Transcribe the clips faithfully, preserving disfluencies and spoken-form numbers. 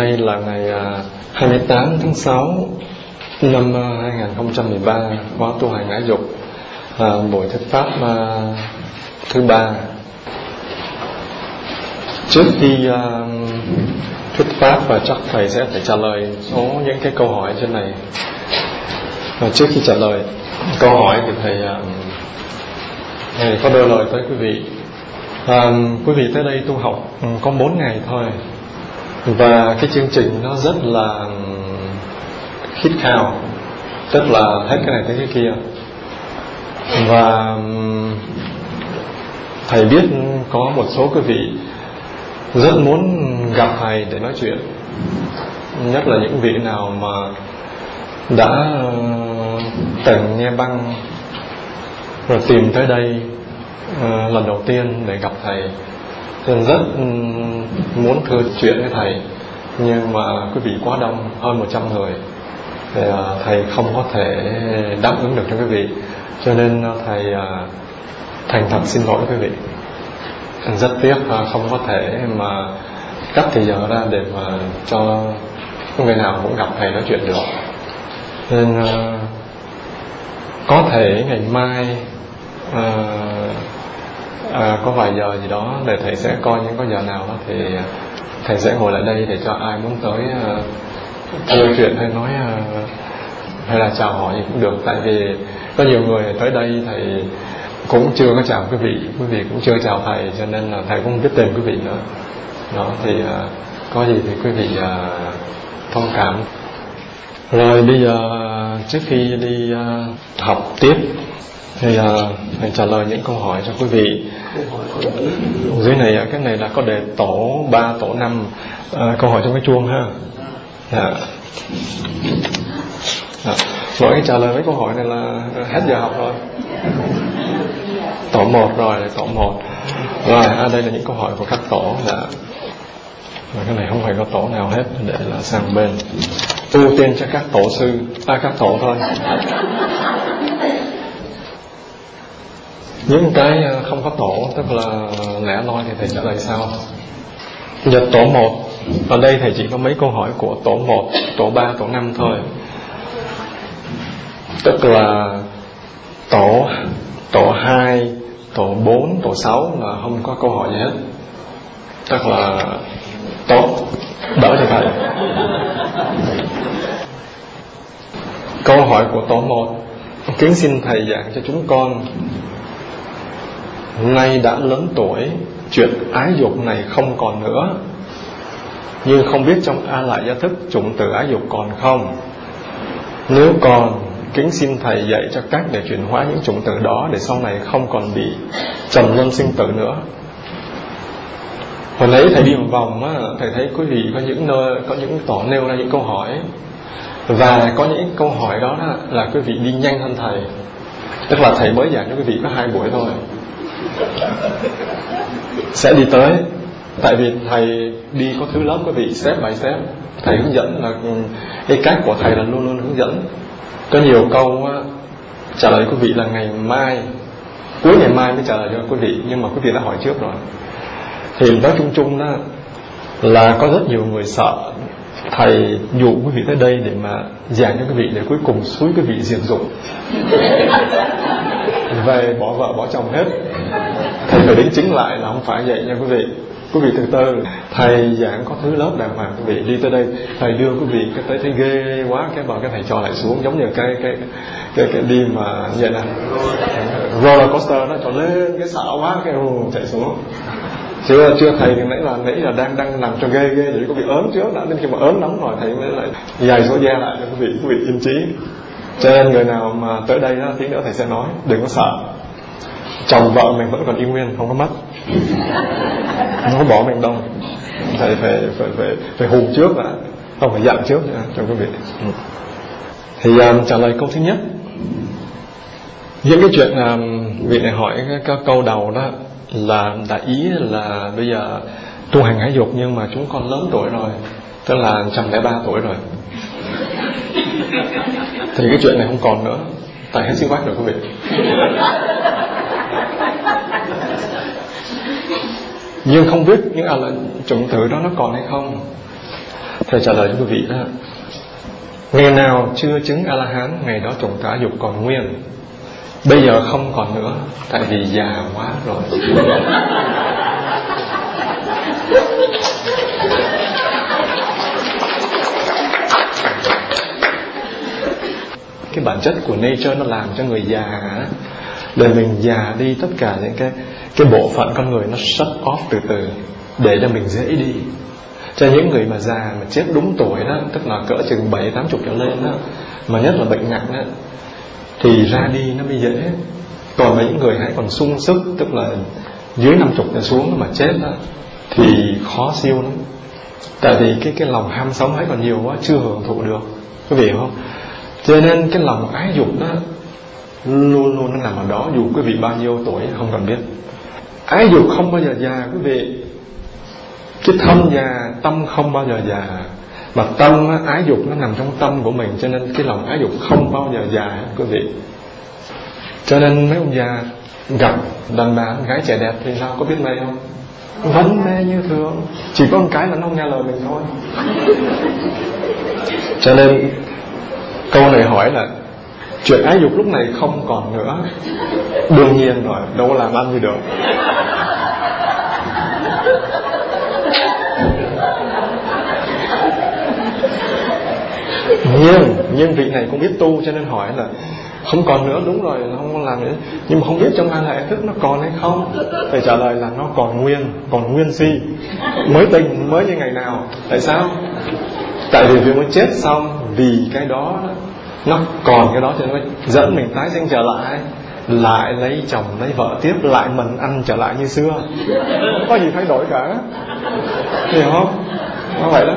nay là ngày hai mươi tám tháng sáu năm hai nghìn không trăm mười ba, khóa tu hành ái dục, à, buổi thuyết pháp à, thứ ba. Trước khi à, thuyết pháp, và chắc thầy sẽ phải trả lời số những cái câu hỏi trên này. Và trước khi trả lời câu hỏi thì thầy, à, thầy có đôi lời tới quý vị. À, quý vị tới đây tu học có bốn ngày thôi, và cái chương trình nó rất là khít khao, tức là hết cái này tới cái kia. Và thầy biết có một số quý vị rất muốn gặp thầy để nói chuyện, nhất là những vị nào mà đã từng nghe băng rồi tìm tới đây uh, lần đầu tiên để gặp thầy, nên rất um, muốn thưa chuyện với thầy. Nhưng mà quý vị quá đông, hơn một trăm người, thì uh, thầy không có thể đáp ứng được cho quý vị, cho nên uh, thầy uh, thành thật xin lỗi quý vị. Rất tiếc uh, không có thể mà cắt thời giờ ra để mà cho người nào cũng gặp thầy nói chuyện được. Nên uh, có thể ngày mai uh, uh, có vài giờ gì đó để thầy sẽ coi những có giờ nào đó thì thầy sẽ ngồi lại đây để cho ai muốn tới uh, thưa chuyện hay nói uh, hay là chào hỏi gì cũng được. Tại vì có nhiều người tới đây thầy cũng chưa có chào quý vị, quý vị cũng chưa chào thầy, cho nên là thầy cũng không biết tên quý vị nữa. Đó thì uh, có gì thì quý vị uh, thông cảm. Rồi bây giờ trước khi đi uh, học tiếp thì uh, thầy trả lời những câu hỏi cho quý vị. Dưới này, cái này là có đề tổ ba, tổ năm, uh, câu hỏi trong cái chuông ha. Dạ. Dạ. Mỗi cái trả lời mấy câu hỏi này là hết giờ học rồi. Tổ một rồi, tổ một. Rồi, à, đây là những câu hỏi của các tổ. Dạ. Và cái này không phải có tổ nào hết, để là sang bên. Ưu tiên cho các tổ sư, à, các tổ thôi. Những cái không có tổ, tức là lẻ loi, thì thầy trả lời sau. Giờ tổ một, ở đây thầy chỉ có mấy câu hỏi của tổ một, tổ ba, tổ năm thôi. Tức là tổ tổ hai, tổ bốn, tổ sáu là không có câu hỏi gì hết. Tức là tốt, đỡ cho thầy. Câu hỏi của tổ một: kính xin thầy giảng cho chúng con, nay đã lớn tuổi, chuyện ái dục này không còn nữa, nhưng không biết trong A Lại Gia Thức chủng tử ái dục còn không. Nếu còn, kính xin thầy dạy cho cách để chuyển hóa những chủng tử đó, để sau này không còn bị trầm luân sinh tử nữa. Hồi nãy thầy đi một vòng á, thầy thấy quý vị có những nơi, có những tỏ nêu ra những câu hỏi, và có những câu hỏi đó là quý vị đi nhanh hơn thầy. Tức là thầy mới giảng cho quý vị có hai buổi thôi, sẽ đi tới. Tại vì thầy đi có thứ lớp quý vị, step by step. Thầy hướng dẫn là cái cách của thầy là luôn luôn hướng dẫn. Có nhiều câu á, trả lời quý vị là ngày mai, cuối ngày mai mới trả lời cho quý vị, nhưng mà quý vị đã hỏi trước rồi. Thì nói chung chung đó là có rất nhiều người sợ thầy dụ quý vị tới đây để mà giảng cho quý vị, để cuối cùng xúi quý vị diệt dụng, về bỏ vợ bỏ chồng hết. Thầy phải đính chính lại là không phải vậy nha quý vị. Quý vị từ từ, thầy giảng có thứ lớp đàng hoàng, quý vị đi tới đây, thầy đưa quý vị cái tới thấy ghê quá, cái bảo cái thầy cho lại xuống, giống như cái cái cái, cái đi mà như vậy nè, roller coaster nó cho lên, cái sợ quá cái uh, chạy xuống. Chưa chưa thầy thì nãy là nãy là đang đang làm cho ghê ghê để quý vị ớn trước đã, đến khi mà ớn lắm rồi thầy mới lại dày số da lại cho quý vị, quý vị yên trí. Cho nên người nào mà tới đây đó, tí nữa thầy sẽ nói, đừng có sợ. Chồng vợ mình vẫn còn y nguyên, không có mất, không có bỏ mình đâu. Thầy phải phải phải phải hù trước đã, không phải dặn trước nha, cho quý vị. Thì um, trả lời câu thứ nhất, những cái chuyện um, vị này hỏi cái, cái câu đầu đó là đã ý là bây giờ tu hành ái dục, nhưng mà chúng con lớn tuổi rồi, tức là một trăm lẻ ba tuổi rồi, thì cái chuyện này không còn nữa, tại hết siêu quách rồi quý vị. Nhưng không biết những à là chủng tử đó nó còn hay không. Thầy trả lời cho quý vị đó, ngày nào chưa chứng A-la-hán, ngày đó trùng tả dục còn nguyên. Bây giờ không còn nữa, tại vì già quá rồi. Cái bản chất của nature nó làm cho người già, để mình già đi, tất cả những cái cái bộ phận con người nó shut off từ từ để cho mình dễ đi. Cho những người mà già mà chết đúng tuổi đó, tức là cỡ chừng bảy tám chục trở lên đó, mà nhất là bệnh nặng đó, thì ra đi nó mới dễ. Còn mấy người hãy còn sung sức, tức là dưới năm chục trở xuống mà chết đó, thì khó siêu lắm. Tại vì cái cái lòng ham sống ấy còn nhiều quá, chưa hưởng thụ được, quý vị không? Cho nên cái lòng ái dục đó luôn luôn nó nằm ở đó, dù quý vị bao nhiêu tuổi không cần biết. Ái dục không bao giờ già quý vị. Cái thân già, tâm không bao giờ già. Mà tâm, ái dục nó nằm trong tâm của mình, cho nên cái lòng ái dục không bao giờ già quý vị. Cho nên mấy ông già gặp đàn bà, gái trẻ đẹp thì sao, có biết mê không? Vẫn mê như thường, chỉ có một cái là nó không nghe lời mình thôi. Cho nên câu này hỏi là chuyện ái dục lúc này không còn nữa. Đương nhiên rồi, đâu có làm ăn gì được. Nhưng nhưng vị này cũng biết tu, cho nên hỏi là không còn nữa, đúng rồi, nó không làm nữa. Nhưng mà không biết trong an lạc thức nó còn hay không. Phải trả lời là nó còn nguyên, còn nguyên si, mới tình, mới như ngày nào. Tại sao? Tại vì việc mới chết xong, vì cái đó nó còn cái đó, cho nên nó dẫn mình tái sinh trở lại, lại lấy chồng lấy vợ tiếp, lại mình ăn trở lại như xưa. Không có gì thay đổi cả, hiểu không? Nó vậy đó.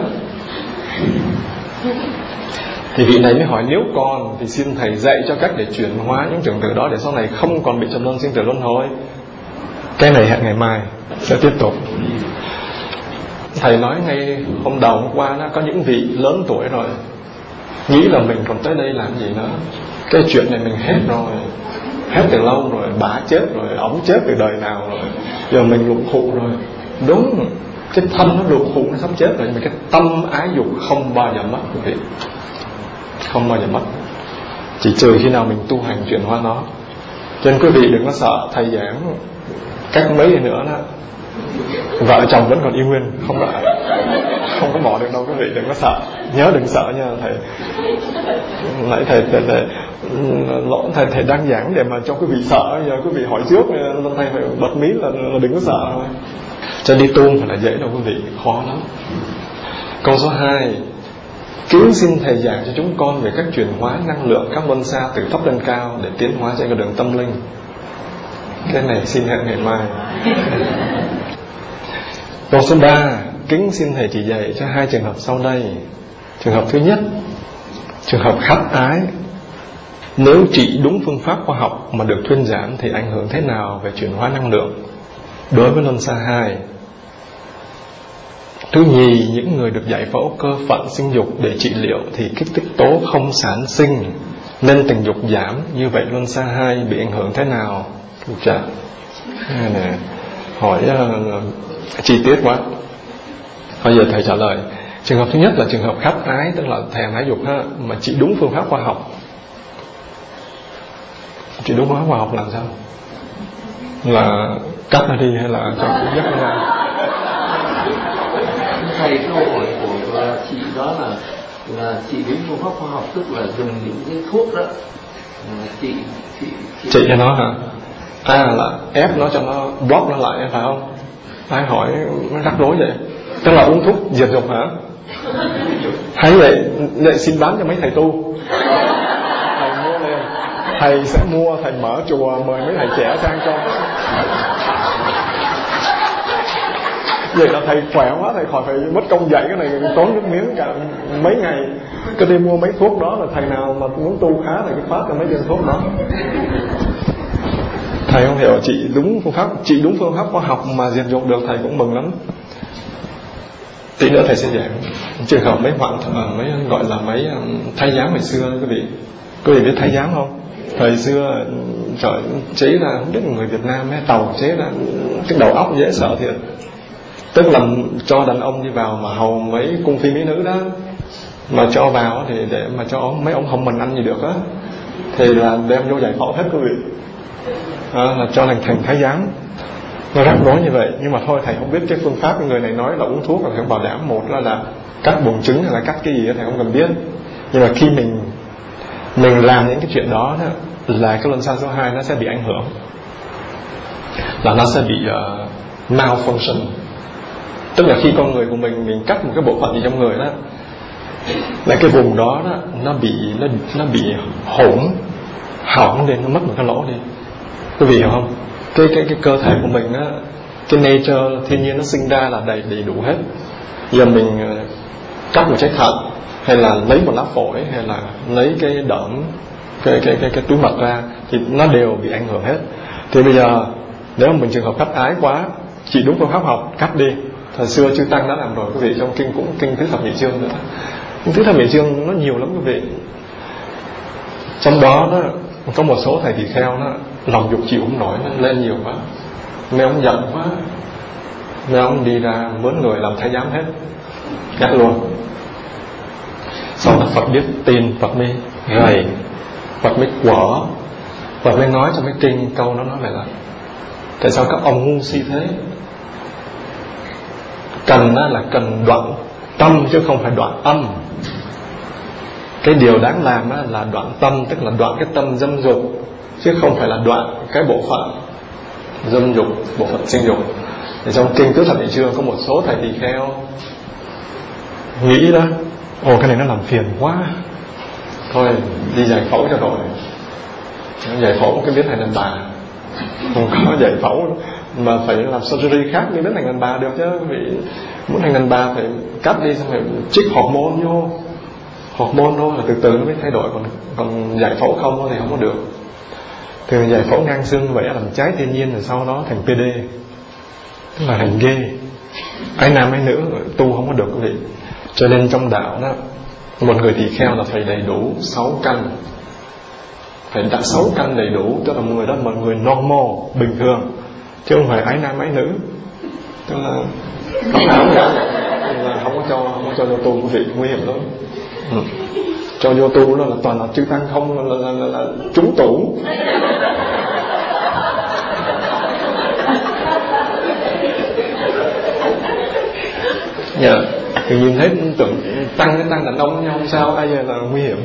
Thì vị này mới hỏi nếu còn thì xin thầy dạy cho cách để chuyển hóa những trường tự đó, để sau này không còn bị trầm luân sinh tử luân hồi. Cái này hẹn ngày mai sẽ tiếp tục. Thầy nói ngay hôm đầu hôm qua đó, có những vị lớn tuổi rồi nghĩ là mình còn tới đây làm gì nữa, cái chuyện này mình hết rồi, hết từ lâu rồi, bà chết rồi, ổng chết từ đời nào rồi, giờ mình lụng khụ rồi. Đúng, cái thân nó lụng khụ, nó sắp chết rồi, nhưng mà cái tâm ái dục không bao giờ mất quý vị, không bao giờ mất, chỉ trừ khi nào mình tu hành chuyển hóa nó. Cho nên quý vị đừng có sợ thầy giảng cách mấy ngày nữa đó vợ chồng vẫn còn yêu nguyên, không có không có bỏ được đâu quý vị, đừng có sợ, nhớ đừng sợ nha. Thầy nãy thầy thầy thầy lỗ thầy thầy đang giảng để mà cho quý vị sợ, giờ quý vị hỏi trước nên thầy phải bật mí là, là đừng có sợ thôi. Cho đi tu phải là dễ đâu quý vị, khó lắm. Câu số hai, kính xin thầy giảng cho chúng con về cách chuyển hóa năng lượng các luân xa từ thấp lên cao để tiến hóa trên con đường tâm linh. Cái này xin hẹn ngày mai. Câu số ba, kính xin thầy chỉ dạy cho hai trường hợp sau đây. Trường hợp thứ nhất, trường hợp khắt ái. Nếu trị đúng phương pháp khoa học mà được thuyên giảng thì ảnh hưởng thế nào về chuyển hóa năng lượng đối với luân xa hai? Thứ nhì, những người được giải phẫu cơ phận sinh dục để trị liệu thì kích thích tố không sản sinh nên tình dục giảm, như vậy luân xa hai bị ảnh hưởng thế nào? Chà, này, hỏi uh, chi tiết quá. Bây giờ thầy trả lời. Trường hợp thứ nhất là trường hợp khắt ái, tức là thèm ái dục ha, mà trị đúng phương pháp khoa học. Trị đúng phương pháp khoa học làm sao? Là cắt nó đi hay là cho dứt nó ra? Thầy câu hỏi của chị đó là là chị đến phương pháp khoa học, tức là dùng những cái thuốc đó, chị chị chị, chị cho nó hả? À là ép nó cho nó block nó lại phải không? Ai hỏi rắc rối vậy? Tức là uống thuốc diệt dục hả? Hay vậy, vậy xin bán cho mấy thầy tu. Thầy mua lên, thầy sẽ mua, thầy mở chùa mời mấy thầy trẻ sang cho. Vậy là thầy khỏe quá, thầy khỏi phải mất công dạy cái này, tốn nước miếng cả mấy ngày. Cứ đi mua mấy thuốc đó, là thầy nào mà muốn tu khá thì cứ phát cho mấy viên thuốc đó. Thầy không hiểu, chị đúng phương pháp, chị đúng phương pháp khoa học mà diệt dục được, thầy cũng mừng lắm. Tí nữa thầy sẽ giảng trường hợp mấy hoạn mấy gọi là mấy thái giám ngày xưa quý vị. Quý vị biết thái giám không? Thời xưa trời chế ra không biết người Việt Nam ấy, tàu chế ra cái đầu óc dễ sợ thiệt. Tức là cho đàn ông đi vào mà hầu mấy cung phi mỹ nữ đó, mà cho vào thì để mà cho mấy ông hồng mình ăn gì được á, thì là đem vô giải phẫu hết quý vị, à, là cho thành thành thái giám. Nó rắc rối như vậy. Nhưng mà thôi, thầy không biết cái phương pháp người này nói là uống thuốc, là thầy bảo đảm một là là cắt buồng trứng hay là cắt cái gì đó thầy không cần biết. Nhưng mà khi mình mình làm những cái chuyện đó, đó là cái luân xa số hai nó sẽ bị ảnh hưởng, là nó sẽ bị uh, malfunction. Tức là khi con người của mình mình cắt một cái bộ phận gì trong người đó, là cái vùng đó, đó nó bị nó nó bị hỗn hỏng lên, nó mất một cái lỗ đi. Quý vị hiểu không? Cái cái cái cơ thể của mình á, cái nature thiên nhiên nó sinh ra là đầy đầy đủ hết. Giờ mình uh, cắt một trái thận, hay là lấy một lá phổi, hay là lấy cái đỡm, cái cái cái cái túi mật ra, thì nó đều bị ảnh hưởng hết. Thì bây giờ nếu mà mình trường hợp cắt ái quá, chỉ đúng phương pháp học cắt đi. Thời xưa chư tăng đã làm rồi quý vị, trong kinh cũng kinh Tứ Thập Nhị Chương nữa. Kinh Tứ Thập Nhị Chương nó nhiều lắm quý vị. Trong đó đó có một số thầy tỳ kheo đó lòng dục chịu không nổi, nó lên nhiều quá, mấy ông giận quá, mấy ông đi ra mướn người làm thái giám hết, cắt luôn. Sau đó Phật biết tin, Phật mới gầy, Phật mới quở, Phật mới nói trong cái kinh câu nó nói vậy là: tại sao các ông ngu si thế? Cần là cần đoạn tâm chứ không phải đoạn âm. Cái điều đáng làm là đoạn tâm, tức là đoạn cái tâm dâm dục, chứ không phải là đoạn cái bộ phận dâm dục, bộ phận sinh dục. Thì trong kinh Tứ Thập Nhị Chương có một số thầy tỳ kheo nghĩ đó, ồ cái này nó làm phiền quá, thôi đi giải phẫu cho rồi. Giải phẫu cái biến thành đàn bà, không có giải phẫu mà phải làm surgery khác mới biến thành đàn bà được chứ. Vì muốn thành đàn bà phải cắt đi, xong phải trích hormone vô, hormone thôi là từ từ nó mới thay đổi. Còn còn giải phẫu không thì không có được. Thì giải phẫu ngang xương vậy làm trái thiên nhiên, rồi sau đó thành pê đê, tức là thành gay, ái nam ái nữ, tu không có được quý vị. Cho nên trong đạo đó, một người tỳ kheo là phải đầy đủ sáu căn, phải đã sáu căn đầy đủ, tức là một người đó là một người normal, bình thường, chứ không phải ái nam ái nữ. Tức là không ảo cả, là không có cho không có cho vô tu quý vị, nguy hiểm lắm. Ừ. Cho vô tu đó là toàn là chư tăng không, là, là, là, là trúng tủ. Dạ, yeah. Thì nhìn thấy tưởng tăng cái tăng đàn ông với nhau không sao, ai giờ là nguy hiểm.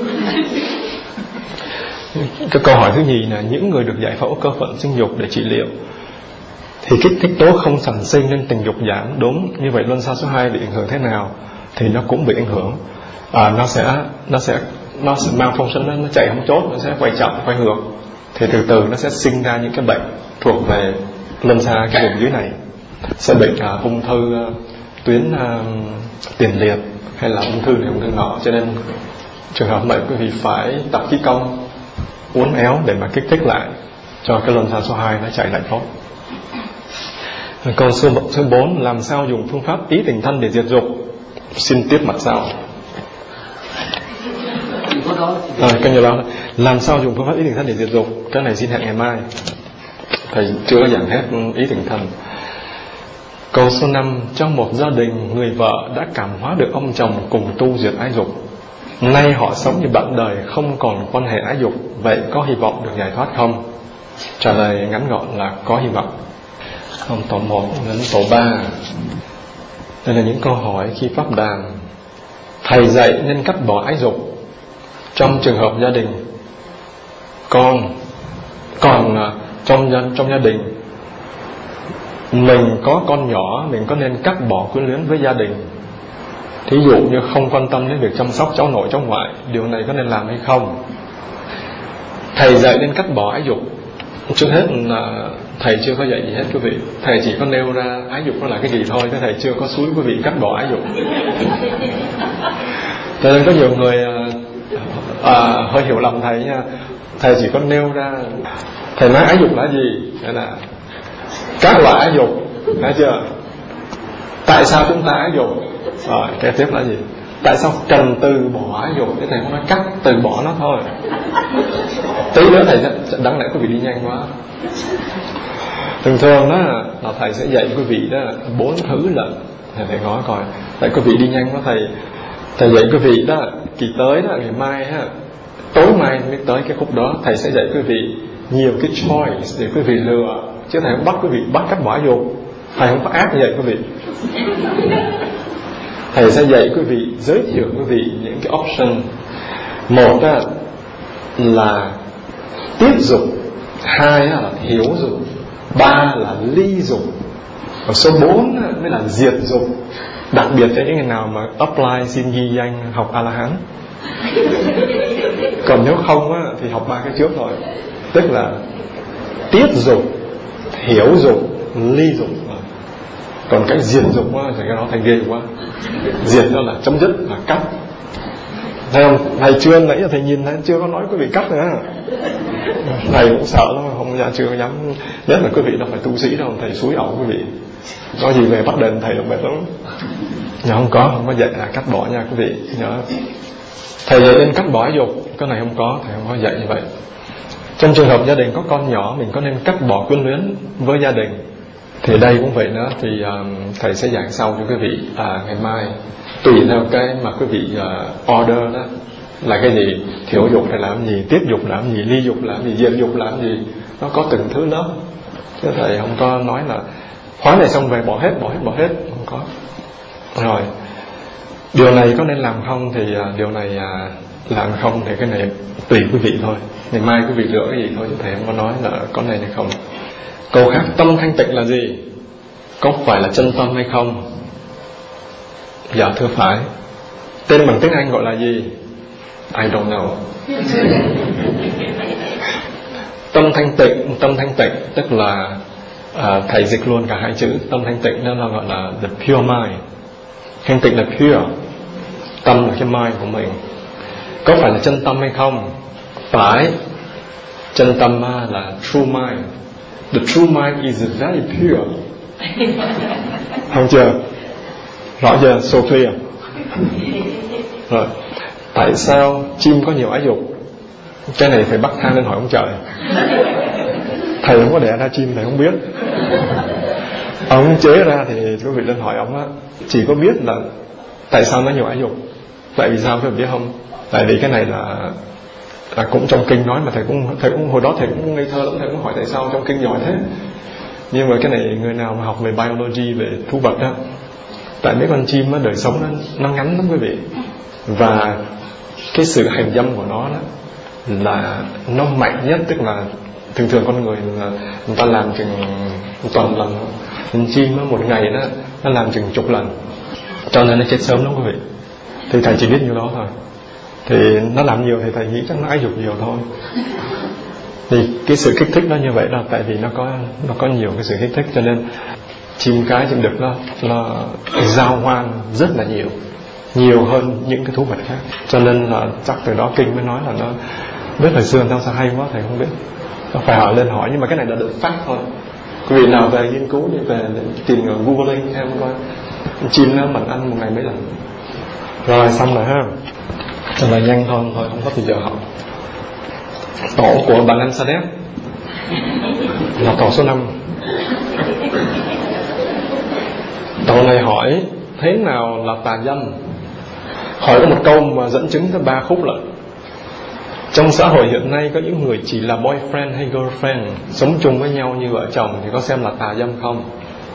Cái câu hỏi thứ nhì là những người được giải phẫu cơ phận sinh dục để trị liệu thì kích thích tố không sản sinh nên tình dục giảm, đúng. Như vậy luân xa số hai bị ảnh hưởng thế nào? Thì nó cũng bị ảnh hưởng. À, nó sẽ nó sẽ nó sẽ malfunction, nó, nó chạy không chốt, nó sẽ quay chậm quay ngược, thì từ từ nó sẽ sinh ra những cái bệnh thuộc về luân xa cái vùng dưới này, sẽ bệnh à, ung thư à, tuyến à, tiền liệt, hay là ung thư này ung thư nọ. Cho nên trường hợp này quý vị phải tập khí công, uốn éo để mà kích thích lại cho cái luân xa số hai nó chạy lại tốt. Câu số bốn, làm sao dùng phương pháp ý tình thân để diệt dục? Xin tiếp mặt sau. À, cái nhiều đó, làm sao dùng phương pháp ý tình thân để diệt dục? Cái này xin hẹn ngày mai, thầy chưa có giảng hết ý tình thân. Câu số năm, trong một gia đình, người vợ đã cảm hóa được ông chồng cùng tu diệt ái dục. Nay họ sống như bạn đời, không còn quan hệ ái dục, vậy có hy vọng được giải thoát không? Trả lời ngắn gọn là có hy vọng. Không, tổ một đến tổ ba. Đây là những câu hỏi khi pháp đàn. Thầy dạy nên cắt bỏ ái dục. Trong trường hợp gia đình, con còn trong trong gia đình mình có con nhỏ, mình có nên cắt bỏ quyến luyến với gia đình? Thí dụ như không quan tâm đến việc chăm sóc cháu nội cháu ngoại, điều này có nên làm hay không? Thầy dạy nên cắt bỏ ái dục. Trước hết là thầy chưa có dạy gì hết quý vị, thầy chỉ có nêu ra ái dục nó là cái gì thôi, chứ thầy chưa có xúi quý vị cắt bỏ ái dục. Cho nên có nhiều người à, hơi hiểu lầm thầy nha. Thầy chỉ có nêu ra, thầy nói ái dục là gì, hay là các loại ái dục, thấy chưa? Tại sao chúng ta ái dục? Rồi kế tiếp là gì? Tại sao cần từ bỏ ái dục? Thế thầy không nói cắt, từ bỏ nó thôi. Tí nữa thầy sẽ, đáng lẽ quý vị đi nhanh quá. Thường thường đó là thầy sẽ dạy quý vị đó bốn thứ lận. Thầy nói coi, tại quý vị đi nhanh quá, thầy thầy dạy quý vị đó kỳ tới đó, ngày mai ha, tối mai mới tới cái khúc đó, thầy sẽ dạy quý vị nhiều cái choice để quý vị lựa, chứ thầy không bắt quý vị bắt cách bỏ vô. Thầy không có ác như vậy quý vị. Thầy sẽ dạy quý vị, giới thiệu quý vị những cái option. Một đó là tiết dục, hai là thiếu dục, ba là ly dục, và số bốn mới là diệt dục. Đặc biệt cho những người nào mà apply xin ghi danh học A-la-hán. Còn nếu không á, thì học ba cái trước thôi. Tức là tiết dục, thiểu dục, ly dục. Còn cái diệt dục á, thì cái đó thành ghê quá. Diệt đó là chấm dứt, là cắt. Thấy không? Thầy chưa nãy giờ thầy nhìn thấy chưa có nói quý vị cắt nữa. Thầy cũng sợ lắm, không ra chưa dám. Nhất là quý vị đâu phải tu sĩ đâu, thầy xúi ẩu quý vị. Có gì về bắt đền thầy đâu mệt lắm. Nhưng không có, không có dạy là cắt bỏ nha quý vị. Nhớ thầy dạy nên cắt bỏ dục, cái này không có, thầy không có dạy như vậy. Trong trường hợp gia đình có con nhỏ, mình có nên cắt bỏ quyến luyến với gia đình. Thì đây cũng vậy nữa. Thì um, thầy sẽ giảng sau cho quý vị à, ngày mai. Tùy theo cái mà quý vị uh, order đó là cái gì, thiểu dục hay làm gì, tiết dục làm gì, ly dục làm gì, diệt dục làm gì. Nó có từng thứ lớp. Chứ thầy không có nói là khóa này xong về bỏ hết, bỏ hết, bỏ hết. Không có. Rồi điều này có nên làm không thì uh, điều này uh, làm không thì cái này tùy quý vị thôi. Ngày mai quý vị lựa cái gì thôi, chứ thầy không có nói là có này hay không. Câu khác, tâm thanh tịnh là gì? Có phải là chân tâm hay không? Dạ thưa phải. Tên bằng tiếng Anh gọi là gì? I don't know. Tâm thanh tịnh, tâm thanh tịnh tức là à, thầy dịch luôn cả hai chữ. Tâm thanh tịnh đó là gọi là the pure mind. Thanh tịnh là pure, tâm là cái mind của mình. Có phải là chân tâm hay không? Phải. Chân tâm là true mind. The true mind is very pure. Không chưa? Rõ chưa? So clear. Rồi. Tại sao chim có nhiều ái dục? Cái này phải bắt thang lên hỏi ông trời. Thầy không có đẻ ra chim, thầy không biết. Ông chế ra thì quý vị lên hỏi ông á. Chỉ có biết là tại sao nó nhiều ái dục. Tại vì sao quý vị biết không? Tại vì cái này là là cũng trong kinh nói, mà thầy cũng thầy cũng hồi đó thầy cũng ngây thơ lắm, thầy cũng hỏi tại sao trong kinh giỏi thế. Nhưng mà cái này người nào mà học về biology, về thú vật đó, tại mấy con chim á, đời sống nó, nó ngắn lắm quý vị. Và cái sự hành dâm của nó đó là nó mạnh nhất. Tức là thường thường con người là người ta làm chừng một tuần lần, con chim á, một ngày đó nó làm chừng chục lần, cho nên nó chết sớm lắm quý vị. Thì thầy chỉ biết nhiêu đó thôi. Thì nó làm nhiều thì thầy nghĩ chắc nó ái dục nhiều thôi. Thì cái sự kích thích nó như vậy là tại vì nó có nó có nhiều cái sự kích thích, cho nên chim cái chim đực nó nó giao hoan rất là nhiều, nhiều hơn những cái thú vật khác. Cho nên là chắc từ đó kinh mới nói là nó biết thời xưa sao sao hay quá, thầy không biết. Nó phải hỏi lên hỏi, nhưng mà cái này là được fact thôi. Quý vị nào về nghiên cứu đi, về tìm người googling xem coi chim nó mình ăn một ngày mấy lần. Rồi xong rồi ha. Cho là nhanh thôi, thôi không có thời giờ học. Tổ của bạn anh Sa Đéc là tổ số năm. Tổ này hỏi thế nào là tà dâm. Hỏi có một câu mà dẫn chứng tới ba khúc lận. Trong xã hội hiện nay có những người chỉ là boyfriend hay girlfriend, sống chung với nhau như vợ chồng, thì có xem là tà dâm không?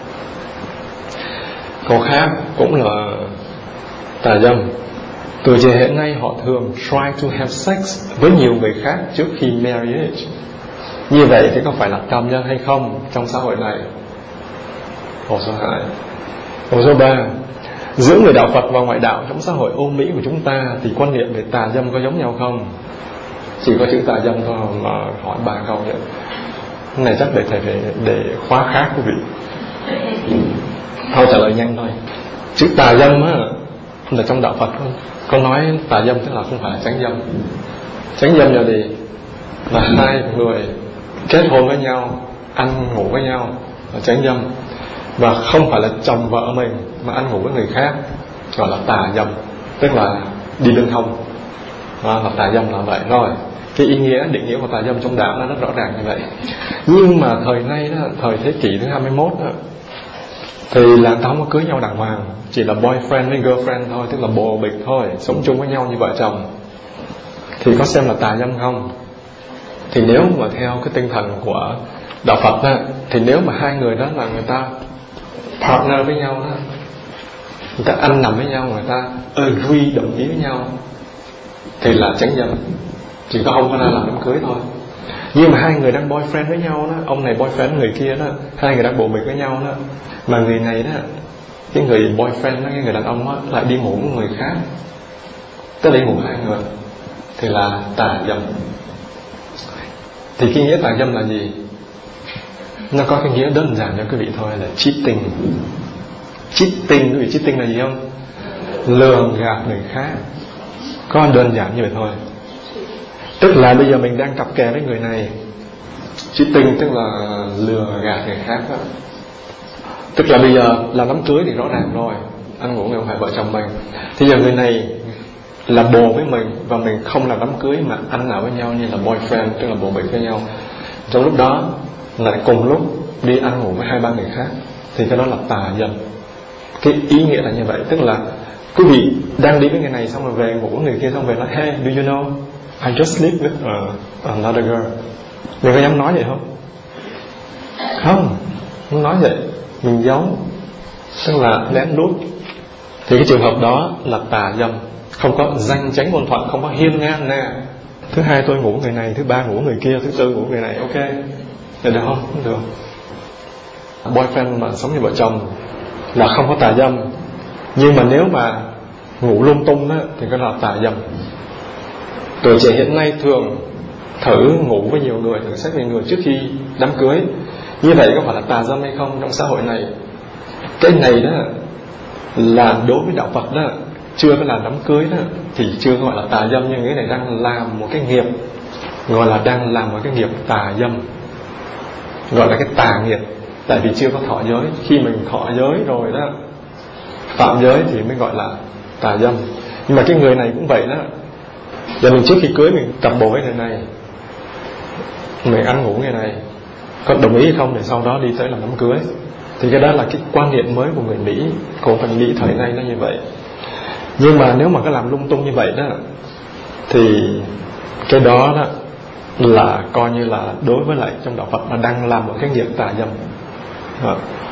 Câu khác cũng là tà dâm. Tuổi trẻ hiện nay họ thường try to have sex với nhiều người khác trước khi marriage. Như vậy thì có phải là tà dâm hay không trong xã hội này? Câu số hai. Câu số ba. Giữa người đạo Phật và ngoại đạo trong xã hội Âu Mỹ của chúng ta thì quan niệm về tà dâm có giống nhau không? Chỉ có chữ tà dâm thôi mà hỏi ba câu vậy. Cái này chắc để thầy phải để khóa khác quý vị. Thôi trả lời nhanh thôi. Chữ tà dâm á là trong đạo Phật không? Có nói tà dâm tức là không phải là chánh dâm. Chánh dâm là gì? Là hai người kết hôn với nhau, ăn ngủ với nhau là chánh dâm. Và không phải là chồng vợ mình mà ăn ngủ với người khác gọi là tà dâm, tức là đi bên hông. Đó, là tà dâm là vậy. Rồi cái ý nghĩa, định nghĩa của tà dâm trong đạo nó rất rõ ràng như vậy. Nhưng mà thời nay đó, thời thế kỷ thứ hai mươi mốt đó, thì là người ta không có cưới nhau đàng hoàng, chỉ là boyfriend với girlfriend thôi, tức là bồ bịch thôi, sống chung với nhau như vợ chồng. Thì có xem là tà dâm không? Thì nếu mà theo cái tinh thần của đạo Phật đó, thì nếu mà hai người đó là người ta partner với nhau đó, người ta ăn nằm với nhau, người ta agree, đồng ý với nhau, thì là chánh dâm, chỉ có không có ra làm đám cưới thôi. Nhưng mà hai người đang boyfriend với nhau đó, ông này boyfriend người kia đó, hai người đang bồ bịch với nhau đó, mà người này đó, cái người boyfriend đó, cái người đàn ông đó, lại đi ngủ với người khác, tức là đi ngủ hai người, thì là tà dâm. Thì cái nghĩa tà dâm là gì? Nó có cái nghĩa đơn giản cho quý vị thôi, là cheating. Cheating, quý vị, cheating là gì không? Lường gạt người khác. Có đơn giản như vậy thôi. Tức là bây giờ mình đang cặp kè với người này. Cheating tức là lừa gạt người khác đó. Tức là bây giờ làm đám cưới thì rõ ràng rồi, ăn ngủ người không phải vợ chồng mình. Thì giờ người này là bồ với mình, và mình không làm đám cưới mà ăn ở với nhau như là boyfriend, tức là bồ bịch với nhau. Trong lúc đó lại cùng lúc đi ăn ngủ với hai ba người khác, thì cái đó là tà dâm. Cái ý nghĩa là như vậy. Tức là quý vị đang đi với người này, xong rồi về ngủ với người kia, xong về nói hey, do you know I just sleep with uh, another girl. Mình có dám nói vậy không? Không, không nói vậy. Mình giấu, tức là lén lút. Thì cái trường hợp đó là tà dâm. Không có danh chánh ngôn thuận, không có hiên ngang nè. Thứ hai tôi ngủ người này, thứ ba ngủ người kia, thứ tư ngủ người này, ok, được được không? Không được. Boyfriend mà sống như vợ chồng là không có tà dâm. Nhưng mà nếu mà ngủ lung tung đó, thì cái là tà dâm. Tuổi trẻ hiện nay thường thử ngủ với nhiều người, thử sex với người trước khi đám cưới. Như vậy có phải là tà dâm hay không trong xã hội này? Cái này đó là đối với đạo Phật đó, chưa có làm đám cưới đó, thì chưa gọi là tà dâm. Nhưng cái này đang làm một cái nghiệp, gọi là đang làm một cái nghiệp tà dâm, gọi là cái tà nghiệp. Tại vì chưa có thọ giới. Khi mình thọ giới rồi đó, phạm giới, thì mới gọi là tà dâm. Nhưng mà cái người này cũng vậy đó. Giờ mình trước khi cưới mình cặp bồ với người này, mình ăn ngủ người này, có đồng ý hay không, để sau đó đi tới làm đám cưới. Thì cái đó là cái quan niệm mới của người Mỹ, của phần Mỹ thời nay nó như vậy. Nhưng mà nếu mà có làm lung tung như vậy đó, thì cái đó đó là coi như là đối với lại trong đạo Phật là đang làm một cái nghiệp tà dâm. Đó.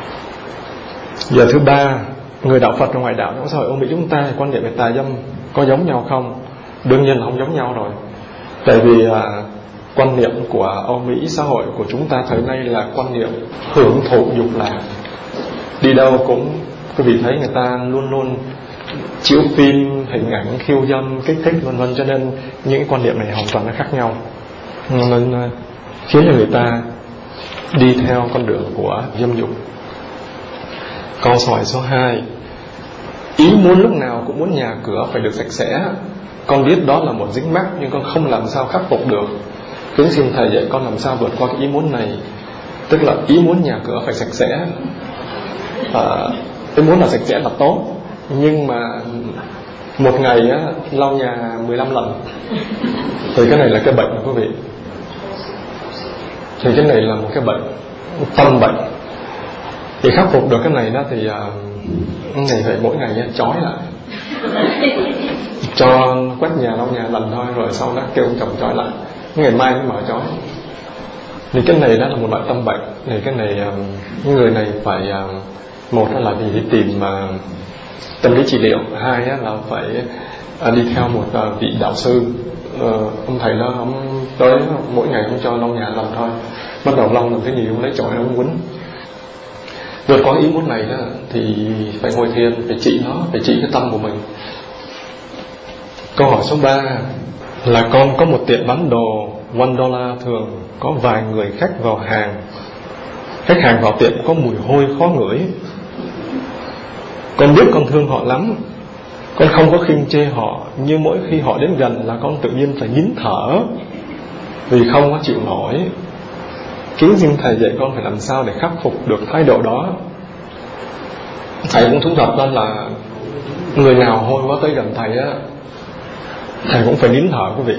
Giờ thứ ba, người đạo Phật trong ngoại đạo trong xã hội Âu Mỹ chúng ta, quan điểm về tà dâm có giống nhau không? Đương nhiên là không giống nhau rồi. Tại vì à, quan niệm của Âu Mỹ, xã hội của chúng ta thời nay là quan niệm hưởng thụ dục lạc. Đi đâu cũng quý vị thấy người ta luôn luôn chiếu phim, hình ảnh khiêu dâm, kích thích vân vân, cho nên những quan niệm này hoàn toàn nó khác nhau, nên khiến cho người ta đi theo con đường của dâm dục. Câu hỏi số hai, ý muốn lúc nào cũng muốn nhà cửa phải được sạch sẽ. Con biết đó là một dính mắc, nhưng con không làm sao khắc phục được. Kính xin thầy dạy con làm sao vượt qua cái ý muốn này. Tức là ý muốn nhà cửa phải sạch sẽ. à, Ý muốn là sạch sẽ là tốt, nhưng mà một ngày á, lau nhà mười lăm lần, thì cái này là cái bệnh quý vị. Thì cái này là một cái bệnh, tâm bệnh. Thì khắc phục được cái này đó thì cái này phải mỗi ngày nhá, chói lại, cho quét nhà lau nhà lần thôi, rồi sau đó kêu ông chồng chói lại, ngày mai mới mở chói. Thì cái này đó là một loại tâm bệnh. Thì cái này người này phải, một là đi tìm tâm lý trị liệu, hai là phải đi theo một vị đạo sư. Ông thầy đó ông tới mỗi ngày ông cho lau nhà lần thôi, bắt đầu lau lần thứ nhiều ông lấy chổi ông quýnh. Vượt qua ý muốn này đó thì phải ngồi thiền, phải trị nó, phải trị cái tâm của mình. Câu hỏi số ba là con có một tiệm bán đồ one dollar, thường có vài người khách vào hàng. Khách hàng vào tiệm có mùi hôi khó ngửi. Con biết con thương họ lắm, con không có khinh chê họ, nhưng mỗi khi họ đến gần là con tự nhiên phải nín thở vì không có chịu nổi. Kính xin thầy dạy con phải làm sao để khắc phục được thái độ đó. Thầy cũng thú thật đó là người nào hôi quá tới gần thầy á, thầy cũng phải nín thở quý vị.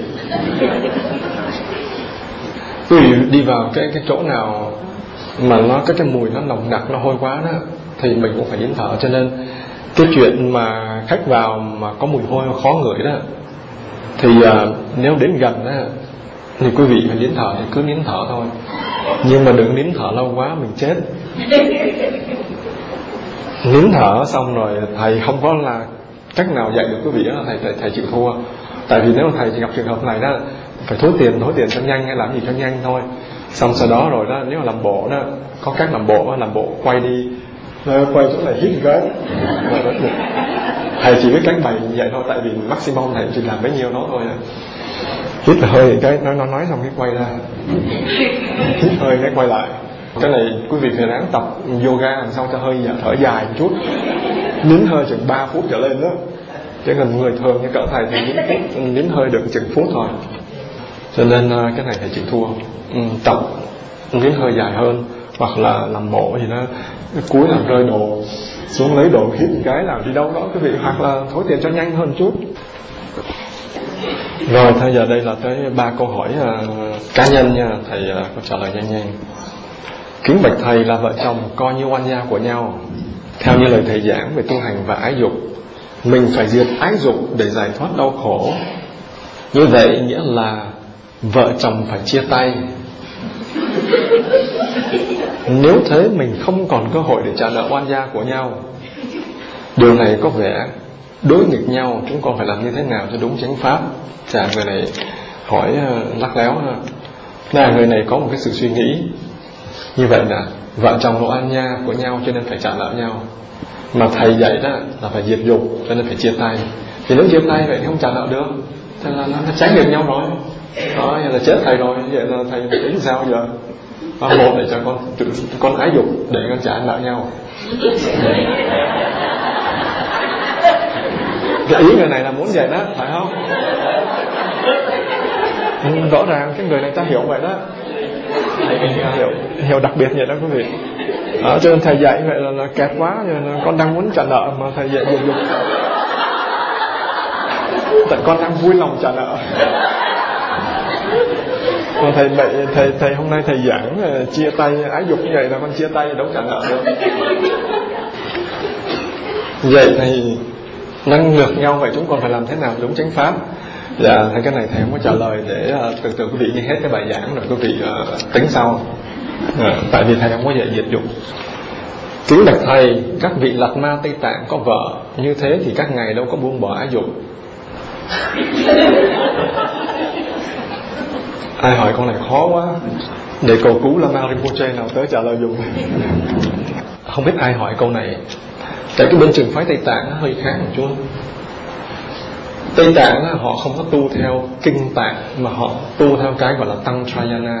Quý vị đi vào cái cái chỗ nào mà nó cái cái mùi nó nồng nặc, nó hôi quá đó, thì mình cũng phải nín thở. Cho nên cái chuyện mà khách vào mà có mùi hôi khó ngửi đó, thì uh, nếu đến gần đó thì quý vị phải nín thở thì cứ nín thở thôi, nhưng mà đừng nín thở lâu quá mình chết. Nín thở xong rồi thầy không có là cách nào dạy được quý vị đó, thầy, thầy thầy chịu thua. Tại vì nếu mà thầy chỉ gặp trường hợp này đó, phải thối tiền thối tiền cho nhanh hay làm gì cho nhanh thôi. Xong sau đó rồi đó, nếu mà làm bộ đó, có cách làm bộ làm bộ quay đi, rồi quay chỗ này hít cái, thầy chỉ biết cách bày như vậy thôi. Tại vì maximum thầy chỉ làm bấy nhiêu đó thôi. Hít hơi cái nó nó nói xong cái quay ra, hít hơi cái quay lại. Cái này quý vị phải ráng tập yoga làm sao cho hơi thở dài một chút, nín hơi chừng ba phút trở lên đó. Chứ gần người thường như cỡ thầy thì nín, phút, nín hơi được chừng phút thôi. Cho nên cái này thầy chịu thua. Ừ, tập nín hơi dài hơn, hoặc là làm bộ thì nó cuối làm rơi đồ xuống lấy đồ hít một cái làm đi đâu đó quý vị, hoặc là thối tiền cho nhanh hơn chút. Rồi bây giờ đây là tới ba câu hỏi uh, cá nhân nha, thầy uh, có trả lời nhanh nhanh. Kính bạch thầy, là vợ chồng coi như oan gia của nhau. Theo như lời thầy giảng về tu hành và ái dục, mình phải diệt ái dục để giải thoát đau khổ. Như vậy nghĩa là vợ chồng phải chia tay. Nếu thế mình không còn cơ hội để trả nợ oan gia của nhau. Điều này có vẻ đối nghịch nhau, chúng con phải làm như thế nào cho đúng chánh pháp? Chà, người này hỏi uh, lắc léo ha. Là người này có một cái sự suy nghĩ như vậy là vợ chồng là oan gia của nhau cho nên phải trả nợ nhau. Mà thầy dạy đó là phải diệt dục cho nên phải chia tay. Thì nếu chia tay vậy thì không trả nợ được, thế là nó trái ngược nhau rồi. Đó, vậy là chết thầy rồi. Vậy là thầy tính sao giờ? Đó, một để cho con con ái dục để con trả nợ nhau. Cái ý người này là muốn vậy đó, phải không? Ừ, rõ ràng cái người này ta hiểu vậy đó, hiểu, hiểu đặc biệt vậy đó quý vị. Đó, cho nên thầy dạy vậy là, là kẹt quá, là con đang muốn trả nợ mà thầy dạy dục dục. Tại con đang vui lòng trả nợ. Còn thầy bậy, thầy thầy hôm nay thầy giảng uh, chia tay ái dục như vậy là con chia tay đâu trả nợ được. Vậy thì năng ngược nhau vậy chúng con phải làm thế nào đúng chánh pháp? Dạ, cái này thầy không có trả lời để uh, từ từ quý vị nghe hết cái bài giảng rồi quý vị uh, tính sau. À, tại vì thầy không có dạy diệt dục. Kính bạch thầy, các vị Lạt Ma Tây Tạng có vợ như thế thì các ngài đâu có buông bỏ ái dục. Ai hỏi con này khó quá, để cầu cứu Lama Rinpoche nào tới trả lời dùng. Không biết ai hỏi câu này. Tại cái bên trường phái Tây Tạng nó hơi khác một chút. Tây Tạng họ không có tu theo kinh tạng, mà họ tu theo cái gọi là Tantrayana.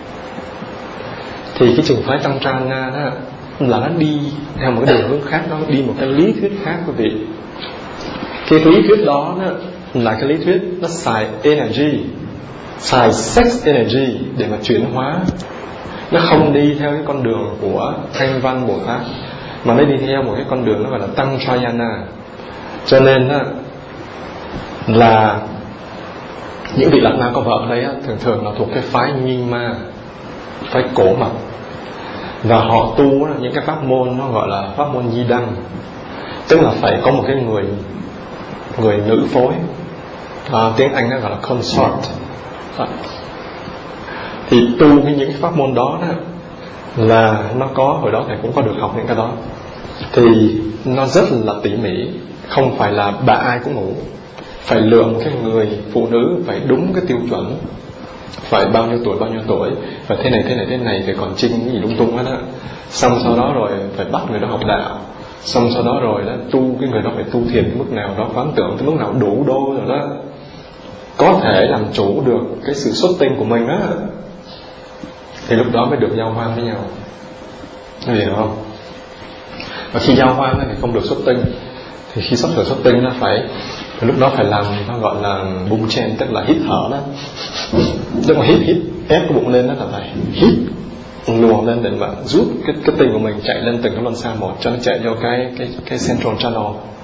Thì cái trường phái Tantrayana đó là nó đi theo một cái đường hướng khác, nó đi một cái lý thuyết khác quý vị. Cái lý thuyết đó, đó là cái lý thuyết nó xài energy, xài sex energy để mà chuyển hóa. Nó không đi theo cái con đường của Thanh Văn Bồ Tát, mà nó đi theo một cái con đường nó gọi là Tantrayana. Cho nên á, là những vị Lạt Ma có vợ ở đây á, thường thường là thuộc cái phái Nyingma, phái cổ mật. Và họ tu á, những cái pháp môn nó gọi là pháp môn di đăng, tức là phải có một cái người người nữ phối, à, tiếng Anh nó gọi là consort. À, thì tu với những cái pháp môn đó, đó là nó có, hồi đó thầy cũng có được học những cái đó, thì nó rất là tỉ mỉ. Không phải là bà ai cũng ngủ, phải lựa một cái người phụ nữ phải đúng cái tiêu chuẩn, phải bao nhiêu tuổi bao nhiêu tuổi, phải thế này thế này thế này, phải còn trinh cái gì lung tung hết á. Xong sau đó rồi phải bắt người đó học đạo. Xong sau đó rồi đó tu, cái người đó phải tu thiền cái mức nào đó, quán tưởng cái mức nào đủ đô rồi đó, có thể làm chủ được cái sự xuất tinh của mình á, thì lúc đó mới được giao hoan với nhau. Hiểu không? Và khi giao hoan thì không được xuất tinh. Thì khi sắp sửa xuất tinh nó phải, lúc đó phải làm, nó gọi là bung chen, tức là hít thở đó. Tức là hít hít ép cái bụng lên đó, là phải hít luồng lên để mà rút cái cái tinh của mình chạy lên từng cái luân xa một, cho nó chạy vô cái cái cái central channel,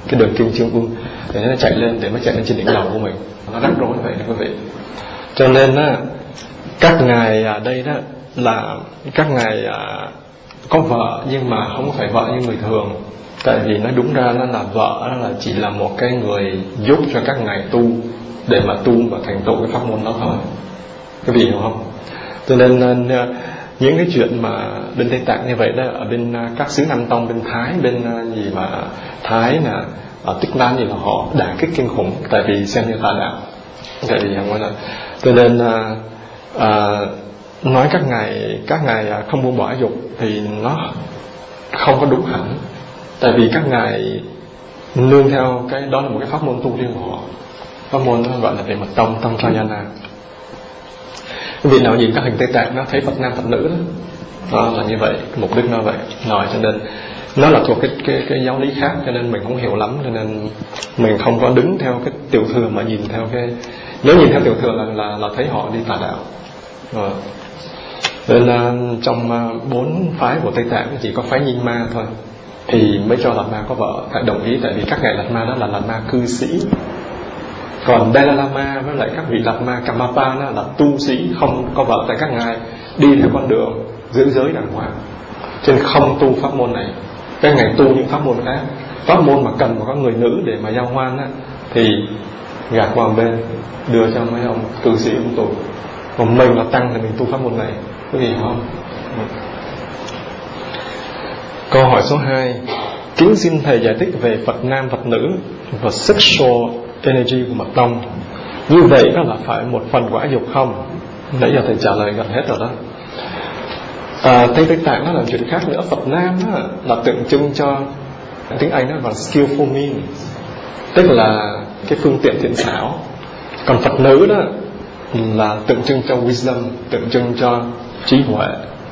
cái đường kim chương ung để nó chạy lên, để nó chạy lên trên đỉnh đầu của mình. Nó rắc rối vậy đó quý vị. Cho nên á, các ngài ở đây đó là các ngài à, có vợ nhưng mà không phải vợ như người thường. Tại vì nói đúng ra nó là vợ đó là chỉ là một cái người giúp cho các ngài tu, để mà tu và thành tựu cái pháp môn đó thôi. Quý vị hiểu không? Cho nên, nên những cái chuyện mà bên Tây Tạng như vậy đó, ở bên các xứ Nam Tông, bên Thái, bên gì mà Thái nè, ở Tích Lan gì là họ đả kích kinh khủng, tại vì xem như tà đạo. Tại vì không là, cho nên à, à, nói các ngài các ngài không buông bỏ ái dục thì nó không có đúng hẳn. Tại vì các ngài nương theo cái đó là một cái pháp môn tu riêng của họ. Pháp môn nó gọi là về mật tông, tông Trayana. Vị nào nhìn các hình Tây Tạng nó thấy Phật nam Phật nữ đó, đó là như vậy, mục đích nó vậy. Nói cho nên nó là thuộc cái cái cái giáo lý khác, cho nên mình không hiểu lắm, cho nên mình không có đứng theo cái tiểu thừa mà nhìn theo cái, nếu nhìn theo tiểu thừa là là, là thấy họ đi tà đạo. Rồi. Nên là trong bốn phái của Tây Tạng chỉ có phái Nhiên Ma thôi thì mới cho Lạt Ma có vợ, tại đồng ý, tại vì các ngài Lạt Ma đó là Lạt Ma cư sĩ. Còn Dalai Lama với lại các vị Lạt Ma Karmapa đó là tu sĩ không có vợ, tại các ngài đi theo con đường giữ giới đàng hoàng, cho nên không tu pháp môn này. Các ngài tu những pháp môn khác. Pháp môn mà cần một có người nữ để mà giao hoan á, thì gạt qua một bên, đưa cho mấy ông cư sĩ ông tu. Còn mình là tăng thì mình tu pháp môn này, có gì không? Câu hỏi số hai: kính xin thầy giải thích về Phật nam Phật nữ và sexual energy của mật tông. Như vậy đó là phải một phần của ái dục không? Nãy giờ thầy trả lời gần hết rồi đó. À, Tây Tây Tạng nó là chuyện khác nữa. Phật nam đó là tượng trưng cho, tiếng Anh nó gọi skillful means, tức là cái phương tiện thiện xảo. Còn Phật nữ đó là tượng trưng cho wisdom, tượng trưng cho trí huệ.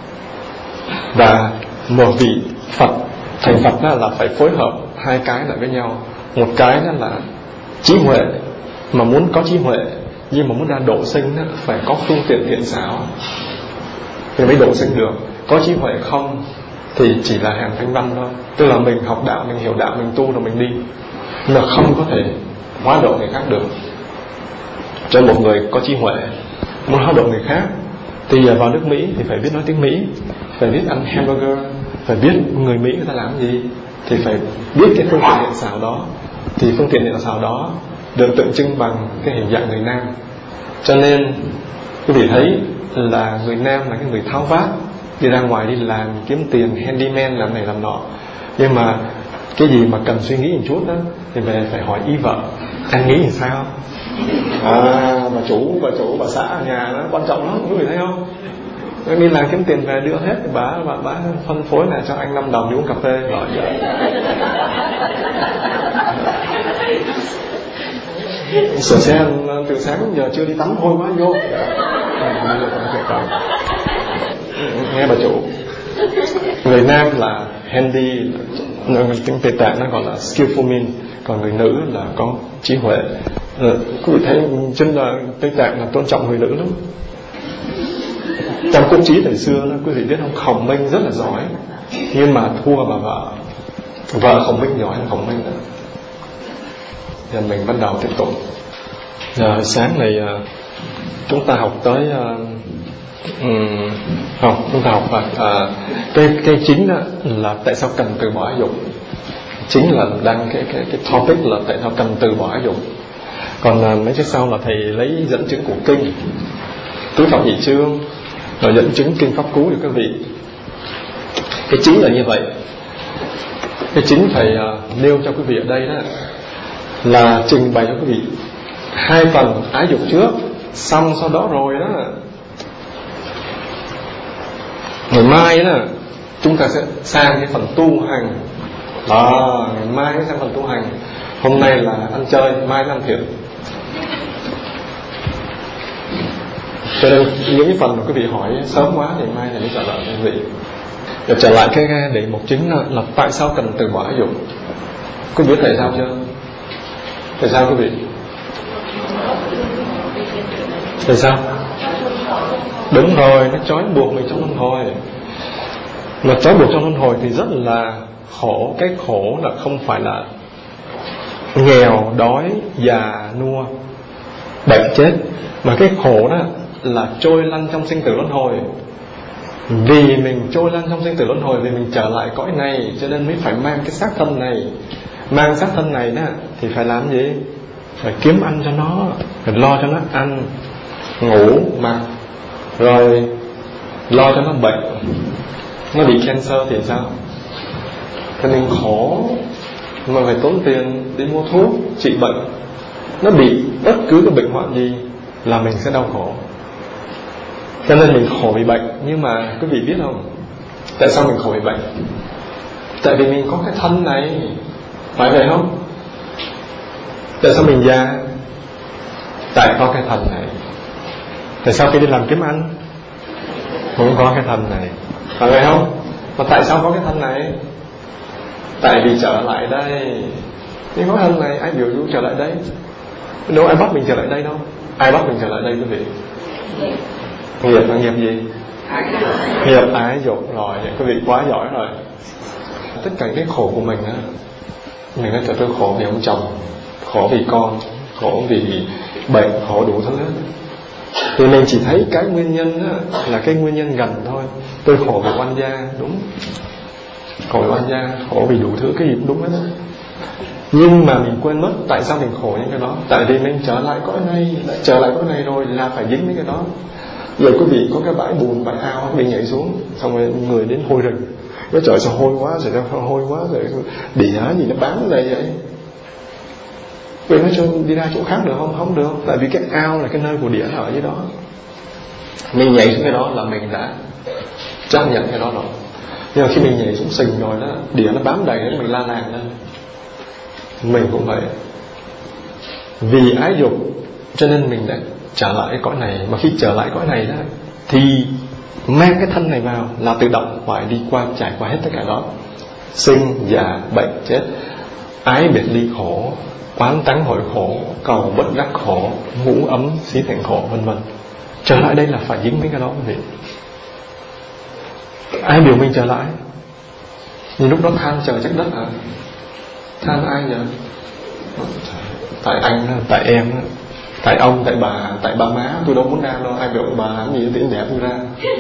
Và một vị Phật thành Phật đó là phải phối hợp hai cái lại với nhau. Một cái đó là trí huệ, mà muốn có trí huệ nhưng mà muốn ra độ sinh đó, phải có phương tiện thiện xảo thì mới độ sinh được. Có trí huệ không thì chỉ là hàng thanh văn thôi, tức là mình học đạo, mình hiểu đạo, mình tu rồi mình đi, mà không có thể hóa độ người khác được. Cho một người có trí huệ muốn hóa độ người khác thì vào nước Mỹ thì phải biết nói tiếng Mỹ, phải biết ăn hamburger, phải biết người Mỹ người ta làm gì, thì phải biết cái phương tiện thiện xảo đó. Thì phương tiện thiện xảo đó được tượng trưng bằng cái hình dạng người nam. Cho nên quý vị thấy là người nam là cái người tháo vát, đi ra ngoài đi làm kiếm tiền, handyman, làm này làm nọ. Nhưng mà cái gì mà cần suy nghĩ một chút đó thì về phải hỏi ý vợ, anh nghĩ thì sao? À, bà chủ, bà chủ, bà xã ở nhà đó quan trọng lắm, quý vị thấy không? Đi làm kiếm tiền về đưa hết, bà, bà, bà phân phối này cho anh năm đồng đi uống cà phê gọi vậy. Sửa xe từ sáng giờ chưa đi tắm hôi quá vô. Nghe bà chủ. Người nam là handy, tiếng Tây Tạng nó gọi là skillful mean, còn người nữ là có trí huệ. Quý vị thấy chân là Tây Tạng là tôn trọng người nữ lắm. Trong quốc trí thời xưa đó, quý vị biết không, Khổng Minh rất là giỏi nhưng mà thua bà vợ. Vợ Khổng Minh giỏi hơn Khổng Minh nữa. Giờ mình bắt đầu tiếp tục. Giờ sáng này chúng ta học tới um, không, chúng ta học uh, cái cái chính đó là tại sao cần từ bỏ ái dục. Chính là đang cái cái cái topic là tại sao cần từ bỏ ái dục. Còn uh, mấy cái sau là thầy lấy dẫn chứng của kinh Tứ Phẩm Nhị Chương, rồi dẫn chứng kinh Pháp Cú cho các vị. Cái chính là như vậy. Cái chính thầy uh, nêu cho quý vị ở đây đó là trình bày cho quý vị hai phần ái dục trước, xong sau đó rồi đó ngày mai đó chúng ta sẽ sang cái phần tu hành. Đó, ngày mai sẽ sang phần tu hành. Hôm nay là ăn chơi, mai là ăn thiện. Cho nên những cái phần mà quý vị hỏi sớm quá thì mai thầy mới trả lời cho quý vị. Để trở lại cái đề mục chính là, là tại sao cần từ bỏ ái dục. Quý vị biết tại sao chưa? Tại sao quý vị? Tại sao? Đúng rồi, nó trói buộc mình trong luân hồi. Mà trói buộc trong luân hồi thì rất là khổ. Cái khổ là không phải là nghèo, đói, già, nua, bệnh chết. Mà cái khổ đó là trôi lăn trong sinh tử luân hồi. Vì mình trôi lăn trong sinh tử luân hồi, vì mình trở lại cõi này, cho nên mới phải mang cái xác thân này. Mang xác thân này đó thì phải làm gì? Phải kiếm ăn cho nó, phải lo cho nó ăn, ngủ, mặc, rồi lo cho nó bệnh. Nó bị cancer thì sao? Cho nên khổ, mà phải tốn tiền đi mua thuốc trị bệnh. Nó bị bất cứ cái bệnh hoạn gì là mình sẽ đau khổ. Cho nên mình khổ vì bệnh. Nhưng mà quý vị biết không, tại sao mình khổ vì bệnh? Tại vì mình có cái thân này, phải vậy không? Tại sao mình già? Tại có cái thân này. Tại sao khi đi làm kiếm ăn cũng có cái thân này, phải vậy không? Mà tại sao có cái thân này? Tại vì trở lại đây. Nhưng có thân này, ai biểu dụ trở lại đây? Đâu ai bắt mình trở lại đây đâu. Ai bắt mình trở lại đây quý vị? Nghiệp là nghiệp gì? Nghiệp ái dục. Rồi, quý vị quá giỏi rồi. Tất cả cái khổ của mình á, mình nói thật, tôi khổ vì ông chồng, khổ vì con, khổ vì bệnh, khổ đủ thứ hết. Thì mình chỉ thấy cái nguyên nhân á, là cái nguyên nhân gần thôi. Tôi khổ vì oan gia, đúng. Khổ vì oan gia, khổ vì đủ thứ, cái gì cũng đúng hết á. Nhưng mà mình quên mất tại sao mình khổ những cái đó. Tại vì mình trở lại cõi này, đã trở lại cõi này rồi là phải dính mấy cái đó. Giờ quý vị có cái bãi bùn, bãi ao, mình nhảy xuống, xong rồi người đến hôi rừng. Nói trời sao hôi quá, rồi sao hôi quá, rồi đĩa gì nó bám ở đây vậy? Vậy nói cho đi ra chỗ khác được không? Không được. Tại vì cái ao là cái nơi của đĩa ở dưới đó. Mình nhảy xuống cái đó là mình đã chấp nhận cái đó rồi. Nhưng mà khi mình nhảy xuống sình rồi đó, đĩa nó bám đầy đến mình la làng lên. Mình cũng vậy. Vì ái dục cho nên mình đã trở lại cõi này. Mà khi trở lại cõi này đó thì mang cái thân này vào là tự động phải đi qua, trải qua hết tất cả đó. Sinh, già, bệnh, chết, ái biệt ly khổ, quán tánh hội khổ, cầu bất đắc khổ, ngũ ấm xí thành khổ, vân vân. Trở lại đây là phải dính mấy cái đó quý vị. Ai biểu mình trở lại? Nhưng lúc đó than trời trách đất hả? Than ai vậy? Tại anh, tại em, tại ông, tại bà, tại ba má. Tôi đâu muốn ra đâu. Ai biểu bà làm gì để đẻ tôi ra?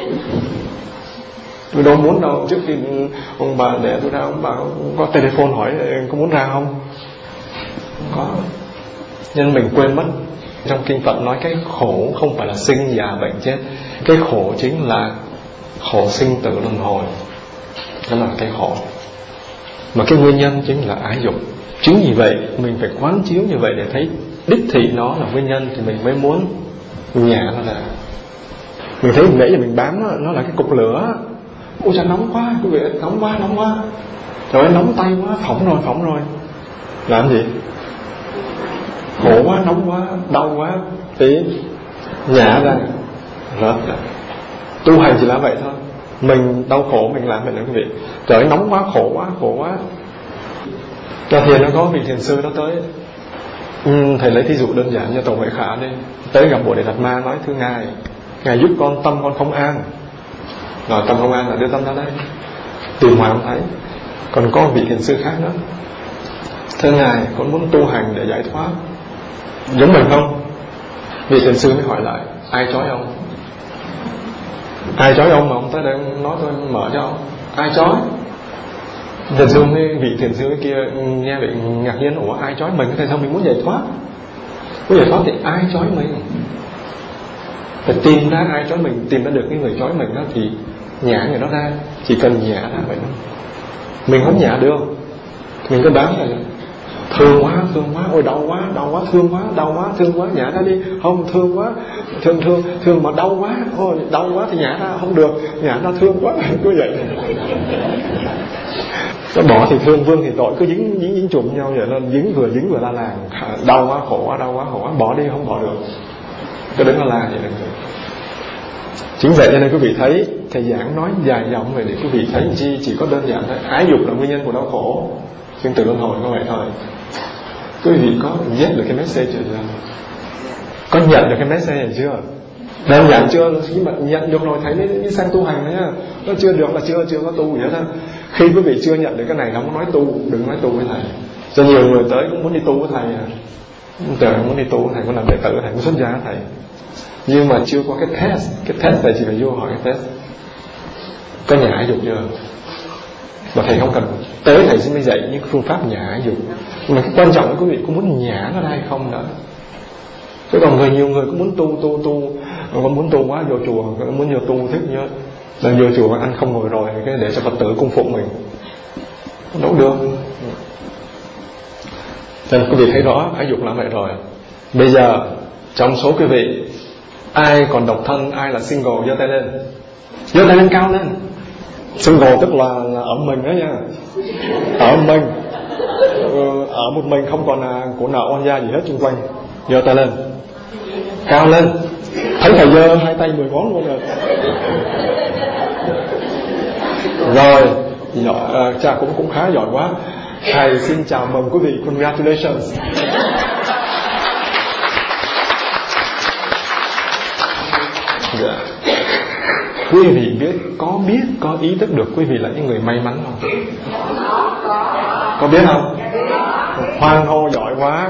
Tôi đâu muốn đâu. Trước khi ông bà đẻ tôi ra, ông bà có telephone hỏi có muốn ra không? Không có. Nhưng mình quên mất. Trong kinh Phật nói cái khổ không phải là sinh, già, bệnh, chết. Cái khổ chính là khổ sinh tử luân hồi. Đó là cái khổ. Mà cái nguyên nhân chính là ái dục. Chính vì vậy mình phải quán chiếu như vậy để thấy đích thị nó là nguyên nhân, thì mình mới muốn nhả nó ra. Mình thấy nãy giờ mình bám đó, nó là cái cục lửa. Ôi trời nóng quá, quý vị, nóng quá, nóng quá. Trời ơi, nóng tay quá, phỏng rồi, phỏng rồi. Làm gì? Khổ quá, nóng quá, đau quá, tí nhả ra, rớt ra. Tu hành chỉ là vậy thôi. Mình đau khổ mình làm vậy đó quý vị. Trời ơi, nóng quá, khổ quá, khổ quá. Cho thiền nó có vị thiền sư đó tới. ừ, Thầy lấy thí dụ đơn giản như Tổng Huệ Khả đi. Tới gặp Bồ Đề Đạt Ma nói: thưa Ngài, Ngài giúp con, tâm con không an. Rồi tâm không an là đưa tâm ra đây, tìm hoài không thấy. Còn có vị thiền sư khác nữa: thưa Ngài, con muốn tu hành để giải thoát. Giống mình không? Vị thiền sư mới hỏi lại: ai trói ông? Ai trói ông mà ông tới đây nói tôi mở cho ông? Ai trói? Thiền sư với vị thiền sư kia nghe vậy ngạc nhiên: ủa ai trói mình? Tại sao mình muốn giải thoát? Muốn giải thoát thì ai trói mình? Phải tìm ra ai trói mình. Tìm ra được cái người trói mình đó thì nhả người đó ra. Chỉ cần nhả ra vậy thôi. Mình không nhả được, mình cứ bám lại. Thương quá, thương quá, ôi đau quá, đau quá, thương quá, đau quá, thương quá, nhả ra đi. Không, thương quá, thương thương, thương mà đau quá, ôi đau quá thì nhả ra, không được, nhả ra thương quá, cứ vậy. Nó bỏ thì thương, vương thì tội, cứ dính dính dính chùm nhau vậy, nên dính vừa dính vừa la làng. Đau quá, khổ quá, đau quá, khổ quá, bỏ đi, không bỏ được. Cứ đứng la làng vậy đừng được. Chính vậy cho nên quý vị thấy thầy giảng nói dài dòng về để quý vị thấy chi chỉ có đơn giản thôi. Ái dục là nguyên nhân của đau khổ, sinh tử luân hồi có vậy thôi. Quý vị có get được cái message chưa? Có nhận được cái message này chưa? Đơn giản chưa? Khi mà nhận được rồi thấy mới, mới sang tu hành đấy nhá. Nó chưa được là chưa chưa có tu gì hết á. Khi quý vị chưa nhận được cái này, không có nói tu, đừng nói tu với thầy. Cho nhiều người tới cũng muốn đi tu với thầy à. Trời muốn đi tu thầy, muốn làm đệ tử thầy, muốn xuất gia thầy, nhưng mà chưa có cái test. Cái test này chỉ phải vô hỏi cái test có nhả ái dục chưa. Mà thầy không cần tới, thầy sẽ mới dạy những phương pháp nhả ái dục. Mà cái quan trọng là quý vị có muốn nhả nó ra hay không nữa. Chứ còn người nhiều người cũng muốn tu tu tu mà còn muốn tu quá vô chùa, muốn vô tu thích nhớ là vô chùa ăn không ngồi rồi cái để cho Phật tử cung phụng mình, đâu được. Cho nên quý vị thấy rõ ái dục là vậy rồi. Bây giờ trong số quý vị ai còn độc thân, ai là single giơ tay lên, giơ tay lên cao lên. Single tức là, là ở mình đó nha, ở mình, ở một mình không còn là của nợ oan gia gì hết xung quanh. Giơ tay lên cao lên, thấy thầy giơ hai tay mười ngón luôn rồi. Rồi giỏi, uh, cha cũng cũng khá giỏi quá. Thầy xin chào mừng quý vị, congratulations. Yeah. Quý vị biết, có biết, có ý thức được quý vị là những người may mắn không? Có biết không? Hoan hô, giỏi quá.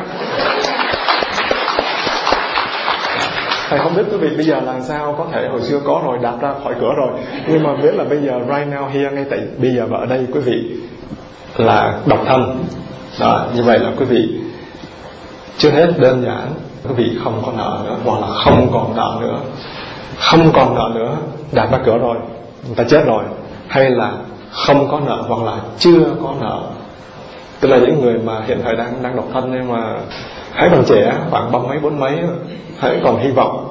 Thầy không biết quý vị bây giờ làm sao, có thể hồi xưa có rồi, đạp ra khỏi cửa rồi, nhưng mà biết là bây giờ right now here, ngay tại bây giờ và ở đây quý vị là độc thân đó. Như vậy là quý vị trước hết đơn giản quý vị không có nợ nữa, hoặc là không còn nợ nữa. Không còn nợ nữa, đạp ra cửa rồi, người ta chết rồi. Hay là không có nợ hoặc là chưa có nợ, tức là những người mà hiện thời đang đang độc thân nhưng mà hãy còn trẻ, khoảng ba mấy bốn mấy, hãy còn hy vọng.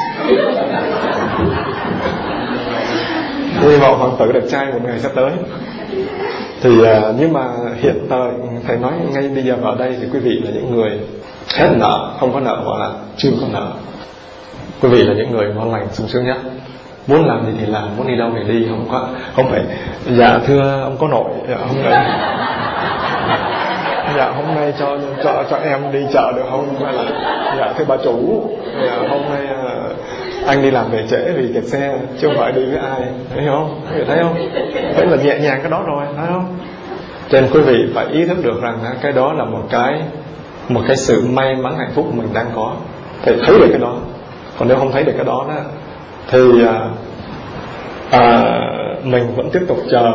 Hy vọng hoàng tử đẹp trai một ngày sắp tới. Thì nhưng mà hiện tại thầy nói ngay bây giờ vào đây thì quý vị là những người hết nợ, không có nợ hoặc là chưa có nợ. Quý vị là những người ngon lành sung sướng nhất. Muốn làm gì thì làm, muốn đi đâu thì đi, không có không phải dạ thưa ông có nội, dạ hôm nay dạ hôm nay cho cho cho em đi chợ được không, hay là dạ thưa bà chủ, dạ, hôm nay anh đi làm về trễ vì kẹt xe chứ không phải đi với ai, thấy không? Quý vị thấy không? Đấy là nhẹ nhàng cái đó rồi, thấy không? Cho nên quý vị phải ý thức được rằng cái đó là một cái một cái sự may mắn hạnh phúc mình đang có. Thì thấy được cái đó. Còn nếu không thấy được cái đó, đó thì à, à, mình vẫn tiếp tục chờ.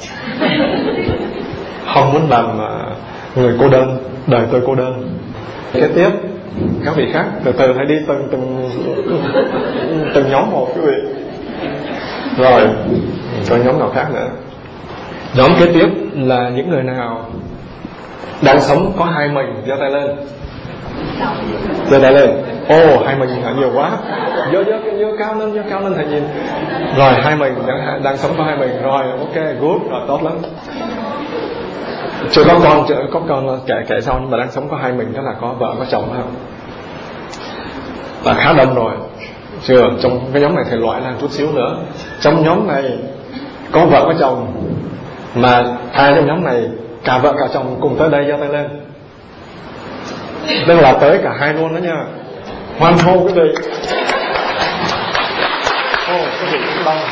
Không muốn làm à, người cô đơn, đời tôi cô đơn. Kế tiếp các vị khác từ từ hãy đi từng từng từng nhóm một quý vị. Rồi có nhóm nào khác nữa. Nhóm kế tiếp là những người nào đang sống có hai mình, giơ tay lên. Giơ tay lên. Ồ, oh, hai mình nhiều quá. Giơ giơ giơ cao lên, giơ cao lên thầy nhìn. Rồi hai mình đang, đang sống có hai mình. Rồi ok, good, rồi tốt lắm. Chưa có con, chưa có con kệ kệ sau, nhưng mà đang sống có hai mình, đó là có vợ có chồng không? Là khá đông rồi. Chưa, trong cái nhóm này thầy loại ra chút xíu nữa. Trong nhóm này có vợ có chồng, mà hai trong nhóm này cả vợ cả chồng cùng tới đây, giơ tay lên. Nên là tới cả hai luôn đó nha. Hoan hô quý vị. Ô, oh, quý vị cũng đông.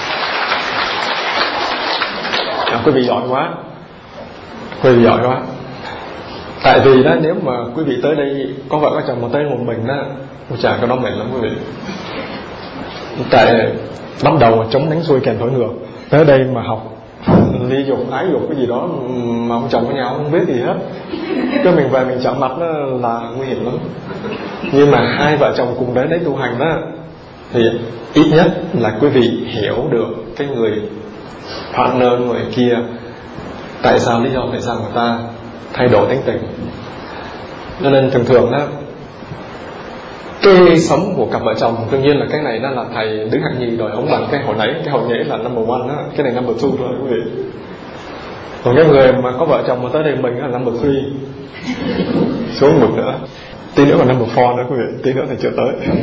À, quý vị giỏi quá. Quý vị giỏi quá. Tại vì đó, nếu mà quý vị tới đây có vợ có chồng mà tới một mình đó, ôi chà, cái đó mệt lắm quý vị. Tại bắt đầu chống đánh xuôi kèn thổi ngược, tới đây mà học ly dục, ái dục cái gì đó mà ông chồng với nhau không biết gì hết, cái mình về mình chạm mặt đó là nguy hiểm lắm. Nhưng mà hai vợ chồng cùng đến đấy tu hành đó, thì ít nhất là quý vị hiểu được cái người partner, người kia tại sao, lý do tại sao người ta thay đổi tính tình. Cho nên thường thường đó, cái sống của cặp vợ chồng đương nhiên là cái này đó là thầy đứng hạng nhì rồi, ông bằng cái hồi nãy, cái hồi nhảy là number one đó, cái này number two rồi quý vị. Còn cái người mà có vợ chồng mà tới đây mình là number three, xuống một nữa, tí nữa là number four nữa quý vị, tí nữa thì chưa tới.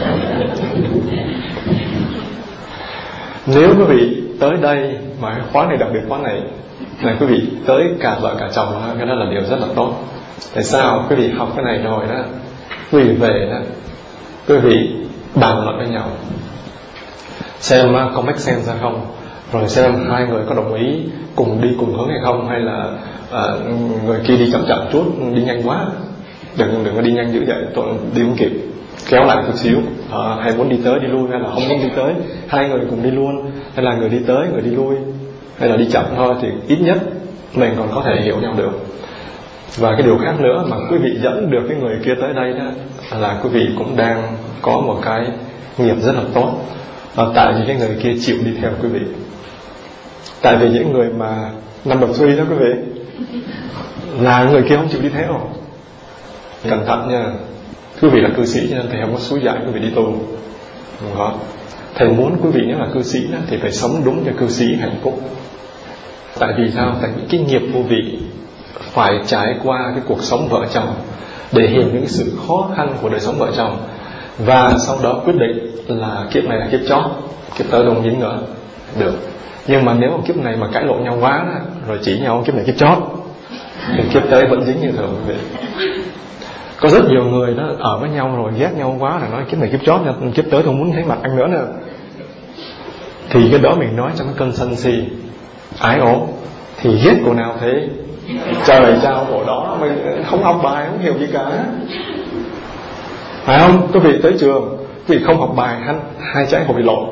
Nếu quý vị tới đây mà cái khóa này, đặc biệt khóa này là quý vị tới cả vợ cả chồng, cái đó là điều rất là tốt. Tại sao? Quý vị học cái này rồi đó, quý vị về đó, quý vị bàn luận với nhau xem có make sense hay không, rồi xem hai người có đồng ý cùng đi cùng hướng hay không, hay là à, người kia đi chậm chậm chút, đi nhanh quá, đừng đừng có đi nhanh dữ vậy, tôi đi không kịp, kéo lại chút xíu. À, hay muốn đi tới đi lui, hay là không muốn đi tới, hai người cùng đi luôn, hay là người đi tới người đi lui, hay là đi chậm thôi, thì ít nhất mình còn có thể hiểu nhau được. Và cái điều khác nữa mà quý vị dẫn được cái người kia tới đây đó là quý vị cũng đang có một cái nghiệp rất là tốt, à, tại vì cái người kia chịu đi theo quý vị. Tại vì những người mà number three đó quý vị, là người kia không chịu đi theo. Cẩn thận nha. Quý vị là cư sĩ cho nên thầy không có xúi dạy quý vị đi tu, đúng không? Thầy muốn quý vị nếu là cư sĩ đó, thì phải sống đúng cho cư sĩ hạnh phúc. Tại vì sao? Tại vì cái nghiệp của vị phải trải qua cái cuộc sống vợ chồng để hiểu những sự khó khăn của đời sống vợ chồng, và sau đó quyết định là kiếp này là kiếp chót, kiếp tới không dính nữa được. Nhưng mà nếu kiếp này mà cãi lộn nhau quá đó, rồi chỉ nhau kiếp này kiếp chót, thì kiếp tới vẫn dính như thường. Có rất nhiều người đó ở với nhau rồi ghét nhau quá là nói kiếp này kiếp chót, kiếp tới không muốn thấy mặt anh nữa nữa. Thì cái đó mình nói trong cái cơn sân si ái ố, thì ghét cô nào thế, trời trao cổ đó, mình không học bài không hiểu gì cả, phải không? Quý vị tới trường, quý vị không học bài, hai, hai trái hột bị lộn,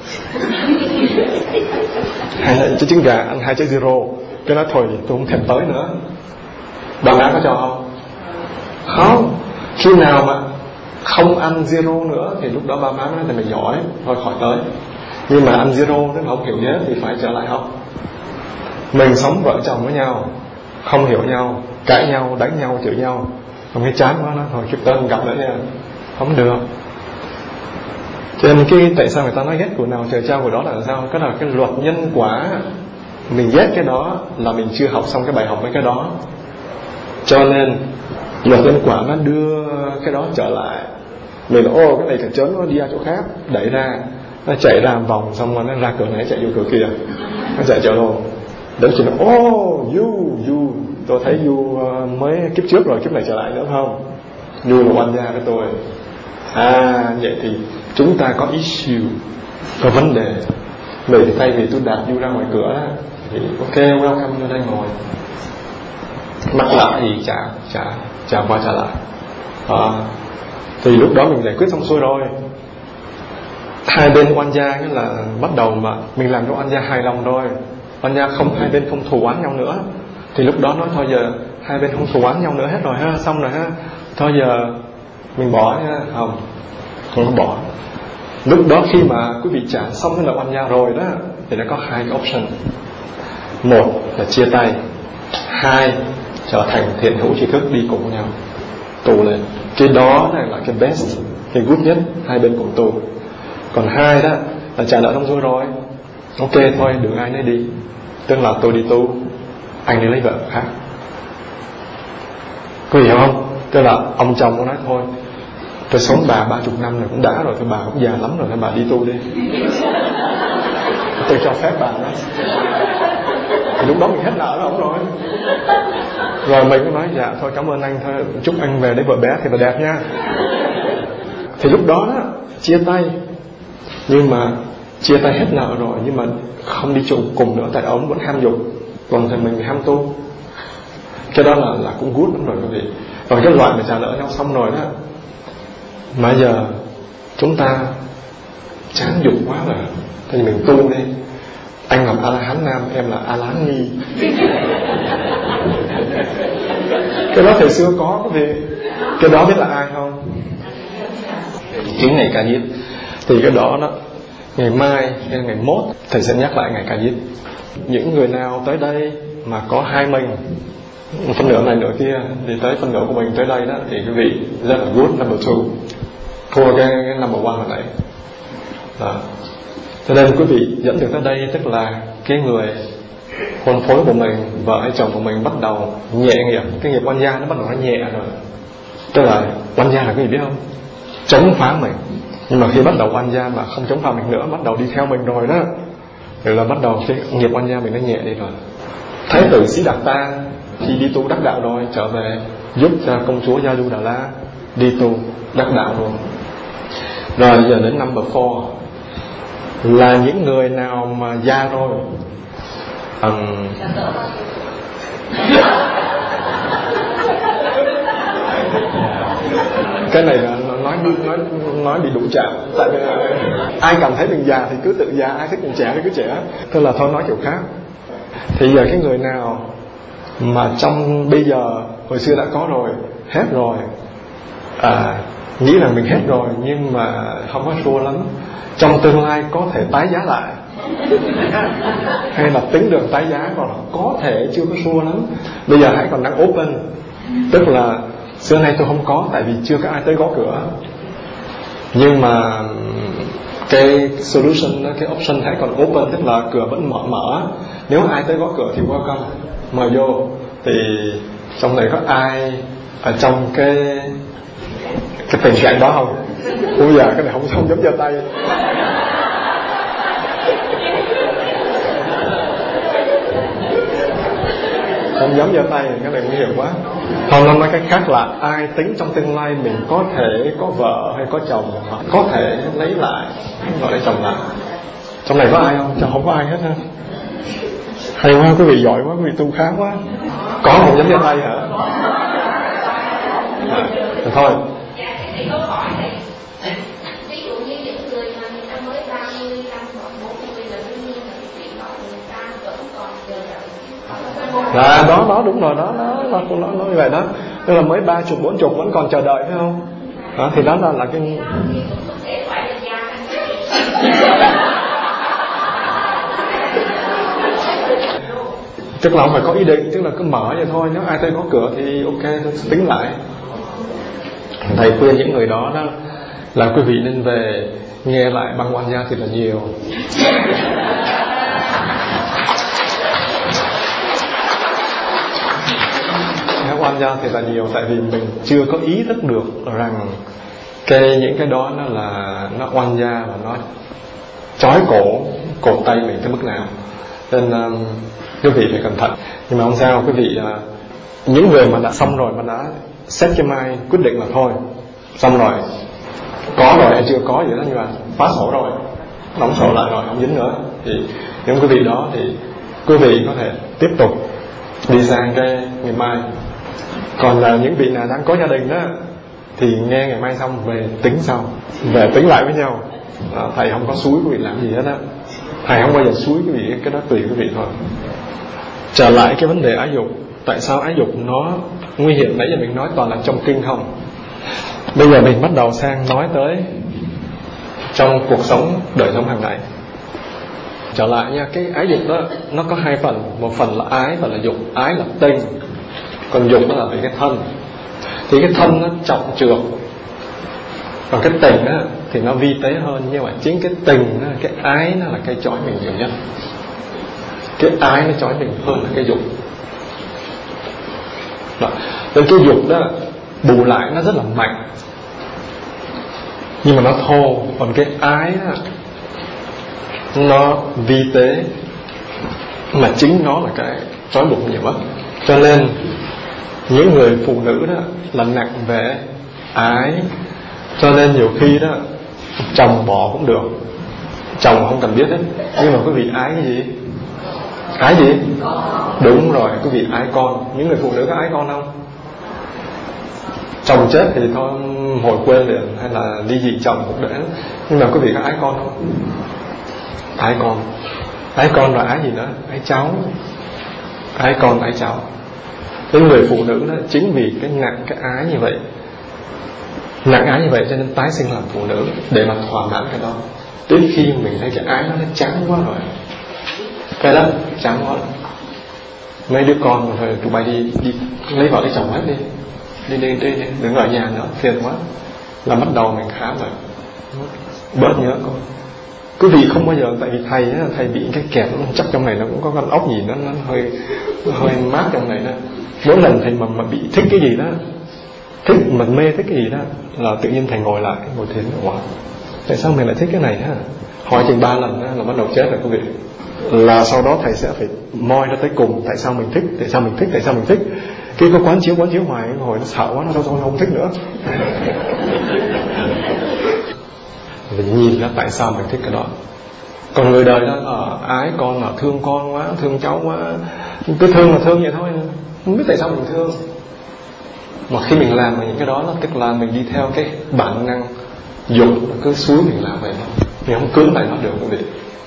hai trái trứng gà ăn hai trái zero, cái nói thôi tôi không thèm tới nữa. Bạn đã có cho không? Không. Khi nào mà không ăn zero nữa thì lúc đó ba má nói là mày giỏi, thôi khỏi tới. Nhưng mà ăn zero nó không hiểu nhớ thì phải trở lại học. Mình sống vợ chồng với nhau, không hiểu nhau, cãi nhau, đánh nhau, chửi nhau, không thấy chán quá, nó thôi kiếp tới không gặp nữa nha, không được. Cho nên cái tại sao người ta nói ghét của nào trời trao của đó là sao? Cái là cái luật nhân quả. Mình ghét cái đó là mình chưa học xong cái bài học với cái đó. Cho nên luật nhân quả nó đưa cái đó trở lại. Mình ô cái này cả chớn nó đi ra chỗ khác, đẩy ra, nó chạy ra một vòng, xong rồi nó ra cửa này chạy vô cửa kia, nó chạy trở luôn. Đến khi nó ô you you tôi thấy you mới kiếp trước rồi, kiếp này trở lại nữa không? You là oan gia với tôi. À vậy thì chúng ta có issue, có vấn đề. Vậy thì thay vì tôi đạp you ra ngoài cửa thì ok, welcome vô đây ngồi, mắc lại thì trả trả trả qua trả lại. À, thì lúc đó mình giải quyết xong xuôi rồi. Hai bên oan gia cái là bắt đầu mà mình làm cho oan gia hài lòng rồi, oan gia không, hai bên không thù oán nhau nữa, thì lúc đó nói thôi giờ hai bên không thù oán nhau nữa hết rồi ha, xong rồi ha, thôi giờ mình bỏ nha. Không, không có bỏ. Lúc đó khi mà quý vị trả xong cái nợ oan gia rồi đó, thì nó có hai cái option. Một là chia tay, hai trở thành thiện hữu tri thức đi cùng nhau tù lên. Cái đó này là cái best, cái good nhất, hai bên cùng tù. Còn hai đó là trả nợ xong xuôi rồi, ok thôi đừng ai nấy đi, tức là tôi đi tu, anh đi lấy vợ khác. Có hiểu không? Tức là ông chồng có nói thôi tôi sống bà ba chục năm rồi cũng đã rồi, thôi bà cũng già lắm rồi, thôi bà đi tu đi, tôi cho phép bà đó. Thì lúc đó mình hết nợ đó ông rồi. Rồi mình cũng nói dạ thôi cảm ơn anh, thôi chúc anh về lấy vợ bé thì bà đẹp nha. Thì lúc đó đó chia tay, nhưng mà chia tay hết nợ rồi, nhưng mà không đi chung cùng nữa, tại ông vẫn ham dục, còn thì mình ham tu. Cái đó là là cũng good lắm rồi quý vị. Còn cái loại mà trả nợ nhau xong rồi đó, mà giờ chúng ta chán dục quá rồi, thì mình tu đi. Anh làm A-la-hán nam, em là A-la-hán ni. Cái đó thời xưa có quý vị. Cái đó biết là ai không? Chính ngày Ca Diếp. Thì cái đó đó, ngày mai hay ngày mốt thầy sẽ nhắc lại ngày Ca Diếp. Những người nào tới đây mà có hai mình, phân nửa này nửa kia, thì tới phân nửa của mình tới đây đó, thì quý vị rất là good number two, thua cái, cái number one hồi nãy đó. Cho nên quý vị dẫn được tới đây, tức là cái người hôn phối của mình, vợ hay chồng của mình bắt đầu nhẹ nghiệp. Cái nghiệp oan gia nó bắt đầu nó nhẹ rồi. Tức là oan gia là cái gì biết không? Chống phá mình. Nhưng mà khi bắt đầu oan gia mà không chống phá mình nữa, bắt đầu đi theo mình rồi đó, thì là bắt đầu cái nghiệp oan gia mình nó nhẹ đi rồi. Thái tử Sĩ Đạt Ta khi đi tu đắc đạo rồi trở về giúp cho công chúa Gia Du Đà La đi tu đắc đạo luôn. Rồi giờ đến number four là những người nào mà già rồi, um, Cái này là nói nói nói bị đụng chạm. Tại vì ai cảm thấy mình già thì cứ tự già, ai thích mình trẻ thì cứ trẻ. Tức là thôi nói kiểu khác. Thì giờ cái người nào mà trong bây giờ hồi xưa đã có rồi, hết rồi, à, nghĩ rằng mình hết rồi nhưng mà không có sure lắm, trong tương lai có thể tái giá lại, hay là tính đường tái giá còn có thể chưa có sure lắm, bây giờ hãy còn đang open. Tức là xưa nay tôi không có tại vì chưa có ai tới gõ cửa, nhưng mà cái solution đó, cái option hãy còn open, tức là cửa vẫn mở mở. Nếu ai tới gõ cửa thì welcome, mời vô. Thì trong này có ai ở trong cái cái tình trạng đó không? Bây giờ cái này không không dám giơ tay. Không dám giơ tay, cái này nguy hiểm quá. Không, nói cách khác là ai tính trong tương lai mình có thể có vợ hay có chồng, hoặc có thể lấy lại, gọi lấy chồng lại. Trong này có ai không? Chẳng không có ai hết ha. Hay quá, quý vị giỏi quá, quý vị tu khá quá. Có không dám giơ tay hả? À, thôi. Là đó đó đúng rồi đó, đó nó nó nói như vậy đó, tức là mới ba chục bốn chục vẫn còn chờ đợi phải không? Đó thì đó là là cái tức là không phải có ý định, tức là cứ mở vậy thôi. Nếu ai tới có cửa thì ok, tôi tính lại. Thầy khuyên những người đó đó là quý vị nên về nghe lại băng oan gia thì là nhiều. Oan gia thì là nhiều, tại vì mình chưa có ý thức được rằng cái những cái đó nó là nó oan gia và nó trói cổ cổ tay mình tới mức nào. Nên um, quý vị phải cẩn thận. Nhưng mà không sao, quý vị uh, những người mà đã xong rồi, mà đã set cái mind quyết định là thôi xong rồi, có rồi hay chưa có gì đó, nhưng mà phá sổ rồi, đóng sổ lại rồi, không dính nữa, thì những quý vị đó thì quý vị có thể tiếp tục đi sang cái ngày mai. Còn là những vị nào đang có gia đình đó thì nghe ngày mai xong về tính sau, về tính lại với nhau. À, thầy không có xúi quý vị làm gì hết á, thầy không bao giờ xúi quý vị, cái đó tùy quý vị thôi. Trở lại cái vấn đề ái dục, tại sao ái dục nó nguy hiểm? Nãy giờ mình nói toàn là trong kinh không. Bây giờ mình bắt đầu sang nói tới trong cuộc sống đời sống hàng ngày. Trở lại nha, cái ái dục đó nó có hai phần, một phần là ái và là dục. Ái là tình, còn dục nó là về cái thân. Thì cái thân nó trọng trược, còn cái tình á thì nó vi tế hơn. Nhưng mà chính cái tình đó, cái ái nó là cái chói mình nhiều nhất. Cái ái nó chói mình hơn là cái dục đó. Nên cái dục đó bù lại nó rất là mạnh, nhưng mà nó thô. Còn cái ái đó nó vi tế, mà chính nó là cái trói buộc nhiều nhất. Cho nên những người phụ nữ đó là nặng về ái. Cho nên nhiều khi đó chồng bỏ cũng được, chồng không cần biết hết, nhưng mà quý vị ái cái gì? Ái gì? Đúng rồi, quý vị ái con. Những người phụ nữ có ái con không? Chồng chết thì thôi hồi quên liền, hay là ly dị chồng cũng để. Nhưng mà quý vị có ái con không? Ái con. Ái con là ái gì nữa? Ái cháu. Ái con, ái cháu. Những người phụ nữ đó, chính vì cái nặng cái ái như vậy, nặng ái như vậy cho nên tái sinh làm phụ nữ, để mà thỏa mãn cái đó. Đến khi mình thấy cái ái nó nó chán quá rồi, cái đó chán quá, mấy đứa con rồi tụi bay đi đi lấy vợ lấy chồng hết đi, đi đi đi, đi. Đừng ở nhà nữa, phiền quá. Là bắt đầu mình khá rồi, bớt nhớ con. Quý vị không bao giờ, tại vì thầy á, thầy bị cái kẹp chắc trong này nó cũng có con ốc gì đó, nó hơi nó hơi mát trong này đó. Mỗi lần thầy mà, mà bị thích cái gì đó, thích mà mê thích cái gì đó, là tự nhiên thầy ngồi lại ngồi thiền. Wow, tại sao mình lại thích cái này ha? Hỏi chừng ba lần đó, là bắt đầu chết rồi quý vị. Là sau đó thầy sẽ phải moi nó tới cùng. Tại sao mình thích, tại sao mình thích, tại sao mình thích. Khi có quán chiếu quán chiếu hoài, hồi nó sợ quá, nó không, không thích nữa. Mình nhìn ra tại sao mình thích cái đó. Còn người đời đó, à, ái con là thương con quá, thương cháu quá, Cứ thương là thương vậy thôi, không biết tại sao mình thương. Mà khi mình làm những cái đó là tức là mình đi theo cái bản năng dục, cứ suối mình làm vậy thôi, mình không cưỡng lại nó được quý vị.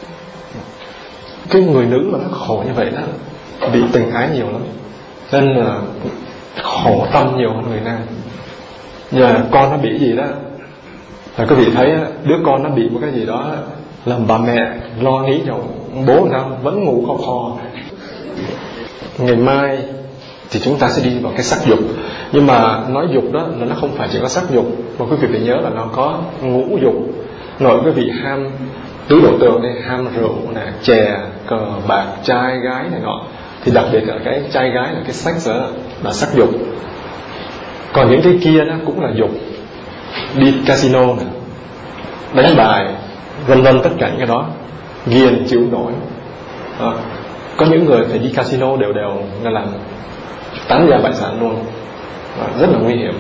Cái người nữ mà nó khổ như vậy đó, bị tình ái nhiều lắm, nên là khổ tâm nhiều hơn người nam. Giờ con nó bị gì đó là quý vị thấy đứa con nó bị một cái gì đó, làm bà mẹ lo nghĩ cho bố sao vẫn ngủ khò khò. Ngày mai thì chúng ta sẽ đi vào cái sắc dục. Nhưng mà nói dục đó là nó không phải chỉ có sắc dục, mà quý vị phải nhớ là nó có ngũ dục. Nội quý vị ham tứ đồ tường này, ham rượu nè, chè, cờ bạc, trai gái này nọ, thì đặc biệt là cái trai gái là cái sex đó là sắc dục. Còn những cái kia nó cũng là dục, đi casino nè, đánh bài, vân vân, tất cả những cái đó ghiền chịu nổi. À, có những người phải đi casino đều đều là làm tán gia bại sản luôn, à, rất là nguy hiểm.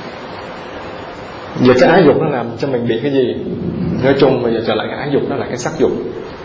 Giờ cái ái dục nó làm cho mình bị cái gì? Nói chung bây giờ trở lại cái ái dục, đó là cái sắc dục.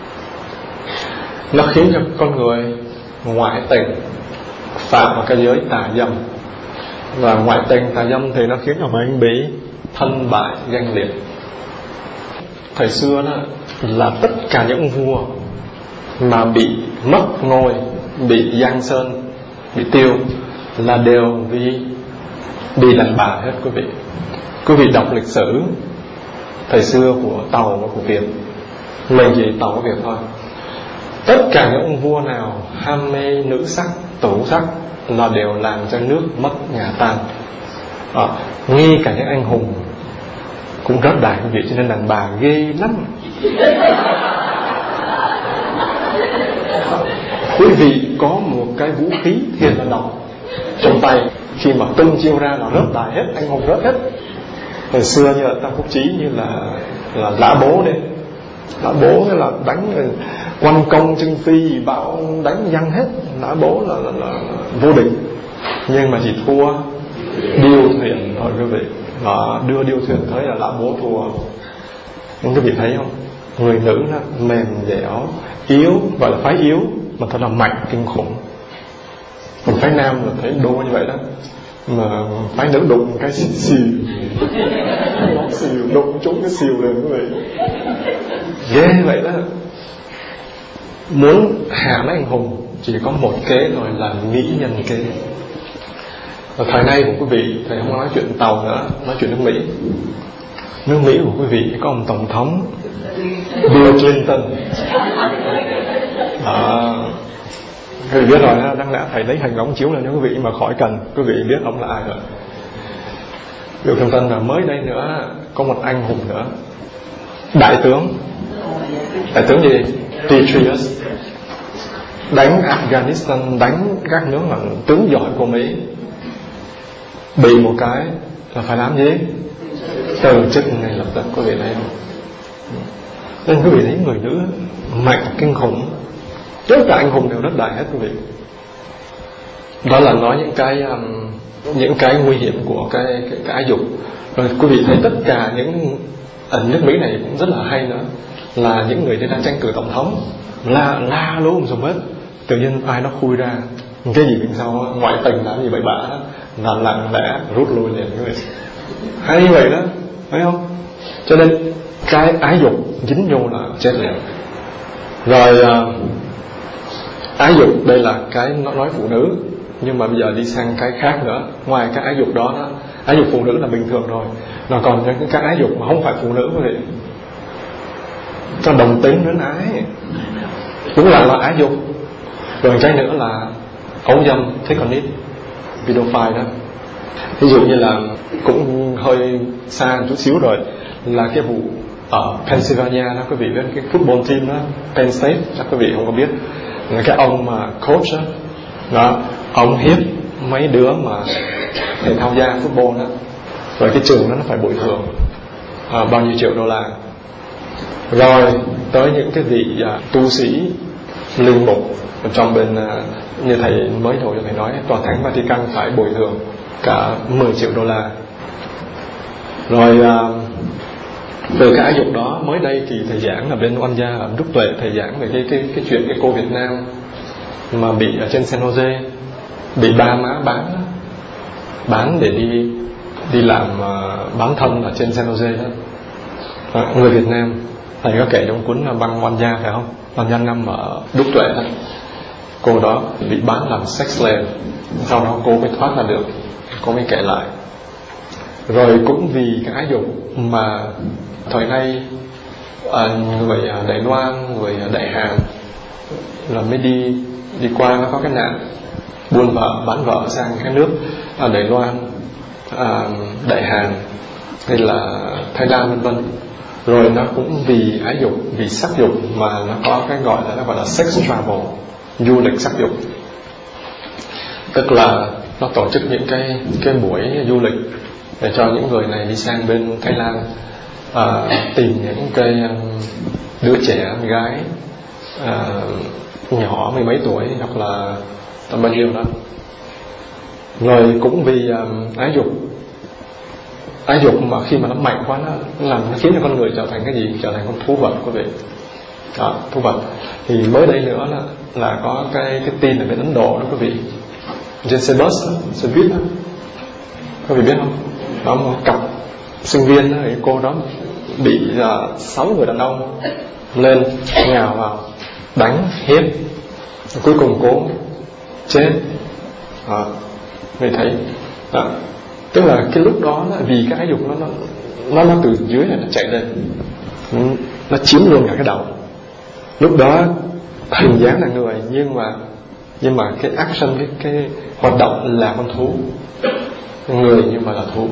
Nó khiến cho con người ngoại tình, phạm vào cái giới tà dâm. Và ngoại tình tà dâm thì nó khiến cho mình bị thân bại danh liệt. Thời xưa đó là tất cả những vua mà bị mất ngôi, bị giang sơn, bị tiêu là đều vì bị đàn bà hết quý vị. Quý vị đọc lịch sử thời xưa của Tàu và của Việt, mình chỉ Tàu và Việt thôi, tất cả những ông vua nào ham mê nữ sắc, tửu sắc là đều làm cho nước mất nhà tan. À, ngay cả những anh hùng cũng rất đại quý vị, cho nên đàn bà ghê lắm. Quý vị có một cái vũ khí thiền là độc trong tay, khi mà tung chiêu ra là rớt đại hết, anh hùng rớt hết. Hồi xưa như là Tam Quốc Chí, như là là Lã Bố đấy, Lã Bố là đánh Quan Công, Trưng Phi, Bảo đánh văng hết. Lã Bố là, là, là vô địch, nhưng mà chỉ thua điêu thuyền thôi quý vị. Và đưa điêu thuyền tới là Lã Bố thua. Nhưng quý vị thấy không, người nữ đó mềm dẻo, yếu, gọi là phái yếu, mà thật là mạnh kinh khủng. Mình phái nam là thấy đô như vậy đó, mà phái nữ đụng cái xìu, nó xìu, đụng trúng cái xìu lên quý vị, ghê vậy đó. Muốn hạ mấy anh hùng chỉ có một kế rồi, là mỹ nhân kế. Và thời nay của quý vị, thầy không nói chuyện Tàu nữa, nói chuyện nước Mỹ. Nước Mỹ của quý vị có ông tổng thống Bill Clinton. À, quý vị biết rồi, đáng lẽ thầy lấy hình ống chiếu lên cho quý vị, mà khỏi cần, quý vị biết ông là ai rồi. Bill Clinton là mới đây nữa có một anh hùng nữa, đại tướng. Đại tướng gì? Petraeus, đánh Afghanistan, đánh các nước là tướng giỏi của Mỹ. Bị một cái là phải làm gì? Từ chức ngay lập tức, quý vị thấy không? Nên quý vị thấy người nữ mạnh kinh khủng, tất cả anh hùng đều rất đại hết quý vị. Đó là nói những cái um, những cái nguy hiểm của cái, cái, cái ái dục. Rồi quý vị thấy tất cả những ở nước Mỹ này cũng rất là hay nữa, là những người đi ra tranh cử tổng thống la la lố um sùm hết, tự nhiên ai nó khui ra cái gì bên sau, ngoại tình làm gì bậy bạ, là lặng lẽ rút lui liền quý vị. Hay như vậy đó, thấy không? Cho nên cái ái dục dính vô là chết liền. Rồi uh, ái dục đây là cái nó nói phụ nữ, nhưng mà bây giờ đi sang cái khác nữa. Ngoài cái ái dục đó, đó ái dục phụ nữ là bình thường rồi, mà còn những cái ái dục mà không phải phụ nữ quý vị, cho đồng tính đến ái, cũng là là ái dục. Rồi cái nữa là ấu dâm, thế còn ít pedophile đó. Ví dụ như là cũng hơi xa một chút xíu rồi, là cái vụ ở Pennsylvania đó, quý vị biết cái football team đó, Penn State, chắc quý vị không có biết, là cái ông mà coach đó, đó ông hiếp mấy đứa mà thể thao gia football đó, rồi cái trường đó nó phải bồi thường à, bao nhiêu triệu đô la. Rồi tới những cái vị uh, tu sĩ linh mục trong bên uh, như thầy mới rồi thầy nói, tòa thánh Vatican phải bồi thường cả mười triệu đô la. Rồi uh, về cái ái dục đó, mới đây thì thầy giảng ở bên Oan Gia ở Đức Tuệ, thầy giảng về cái cái cái chuyện cái cô Việt Nam mà bị ở trên San Jose, bị ba má bán bán để đi đi làm uh, bán thân ở trên San Jose đó. À, người Việt Nam, thầy có kể trong cuốn là Băng Oan Gia phải không? Oan Gia năm ở Đức Tuệ đó. Cô đó bị bán làm sex slave, sau đó cô mới thoát ra được. Cô mới kể lại. Rồi cũng vì cái ái dục mà thời nay à, người Đài Loan, người Đại Hàn là mới đi đi qua nó có cái nạn buôn vợ, bán vợ sang các nước ở Đài Loan, à, Đại Hàn hay là Thái Lan vân vân. Rồi nó cũng vì ái dục, vì sắc dục mà nó có cái gọi là nó gọi là sex travel, du lịch sắc dục. Tức là nó tổ chức những cái cái buổi du lịch để cho những người này đi sang bên Thái Lan, à, tìm những cái đứa trẻ con gái à, nhỏ mười mấy tuổi hoặc là tầm bao nhiêu đó. Rồi cũng vì um, ái dục ái dục mà khi mà nó mạnh quá, nó, nó làm nó khiến cho con người trở thành cái gì? Trở thành con thú vật, quý vị. Đó, thú vật. Thì mới đây nữa là, là có cái cái tin ở bên Ấn Độ đó quý vị, trên xe bus, xe buýt đó, quý vị biết không? Đó, một cặp sinh viên đó, cô đó bị uh, sáu người đàn ông lên nhào vào đánh hiếp, cuối cùng cô chết. À, người thấy đó. Tức là cái lúc đó là vì cái ái dục nó nó nó từ dưới này nó chạy lên, nó chiếm luôn cả cái đầu. Lúc đó hình dáng là người, nhưng mà nhưng mà cái action, cái cái hoạt động là con thú, người nhưng mà là thú.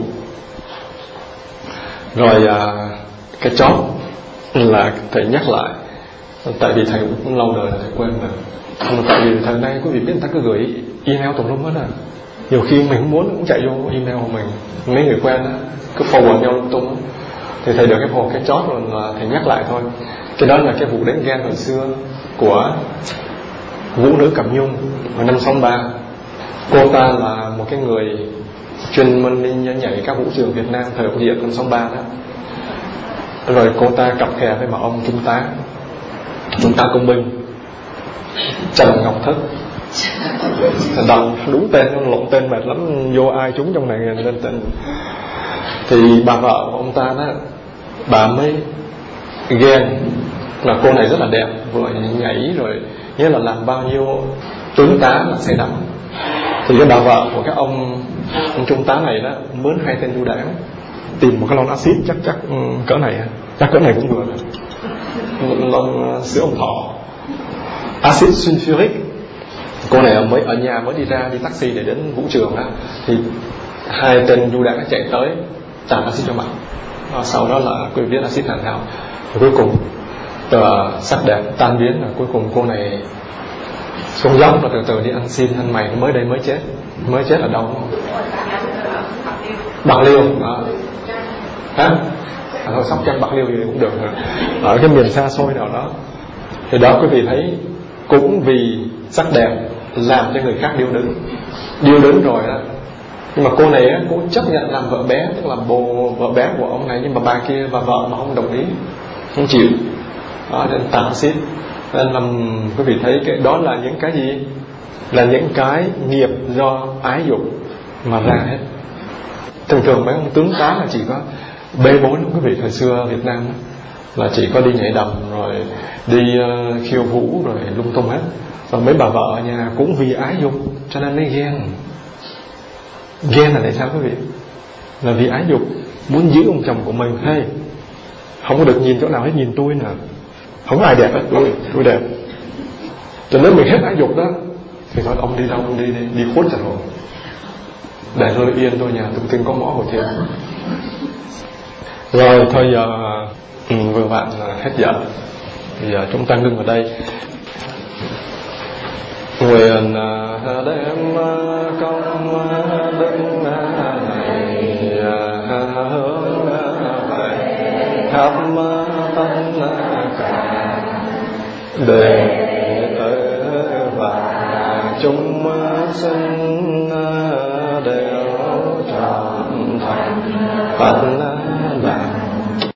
Rồi à, cái chót là thầy nhắc lại, tại vì thầy cũng lâu đời là thầy quên rồi. Nhưng mà tại vì thời nay quý vị biết người ta cứ gửi email tùm lum hết à, nhiều khi mình không muốn cũng chạy vô email của mình, mấy người quen á cứ forward nhau lung tung á. Thì thầy được cái hồ cái chót rồi là thầy nhắc lại thôi. Cái đó là cái vụ đánh ghen hồi xưa của vũ nữ Cẩm Nhung hồi năm sáu ba. Cô ta là một cái người chuyên môn đi nhảy các vũ trường Việt Nam thời Âu Diệp năm sáu ba đó. Rồi cô ta cặp kè với mà ông Trung tá Trung tá Công binh Trần Ngọc Thất, đọc đúng tên, lộn tên mệt lắm, vô ai trúng trong này nên tên. Thì bà vợ của ông ta đó, bà mới ghen là cô này rất là đẹp, vừa nhảy rồi nghĩa là làm bao nhiêu tướng tá là say đắm. Thì cái bà vợ của cái ông ông trung tá này đó mướn hai tên du đảng tìm một cái lon axit chắc chắc cỡ này, chắc cỡ này cũng vừa, lon sữa ông thọ, axit sulfuric. Cô này mới ở nhà mới đi ra đi taxi để đến vũ trường đó, thì hai tên du đảng chạy tới tràn axit cho mặt. Sau đó là quý vị biết axit hàn hảo, cuối cùng tờ sắc đẹp tan biến, là cuối cùng cô này xuống dốc và từ từ đi ăn xin ăn mày, mới đây mới chết. Mới chết ở đâu? Bạc Liêu đó. Hả? À, thôi Sóc Trăng, Bạc Liêu gì cũng được rồi. Ở cái miền xa xôi nào đó. Thì đó quý vị thấy, cũng vì sắc đẹp làm cho người khác điêu đứng. Điêu đứng rồi đó. Nhưng mà cô này á, cũng chấp nhận làm vợ bé, tức là bồ vợ bé của ông này, nhưng mà bà kia và vợ mà không đồng ý, không chịu. Đó, nên tạm xít. Nên làm quý vị thấy cái đó là những cái gì? Là những cái nghiệp do ái dục mà ra hết. Thường thường mấy ông tướng tá là chỉ có bê bối lắm quý vị. Thời xưa Việt Nam là chỉ có đi nhảy đầm rồi đi uh, khiêu vũ rồi lung tung hết. Và mấy bà vợ ở nhà cũng vì ái dục cho nên mới ghen. Ghen là tại sao quý vị? Là vì ái dục, muốn giữ ông chồng của mình. Hey, không có được nhìn chỗ nào hết, nhìn tôi nè, không có ai đẹp hết, tôi, tôi đẹp. Cho nên mình hết ái dục đó thì thôi ông đi đâu ông đi đi, đi khuất rồi, để tôi yên tôi nhà tôi tin có mõ hồi thiên. Rồi thôi giờ ừ, vừa vặn hết giờ, thì giờ chúng ta ngưng ở đây. Nguyện đem công đức này hướng về khắp tất cả đệ tử và chúng sinh đều trọn thành Phật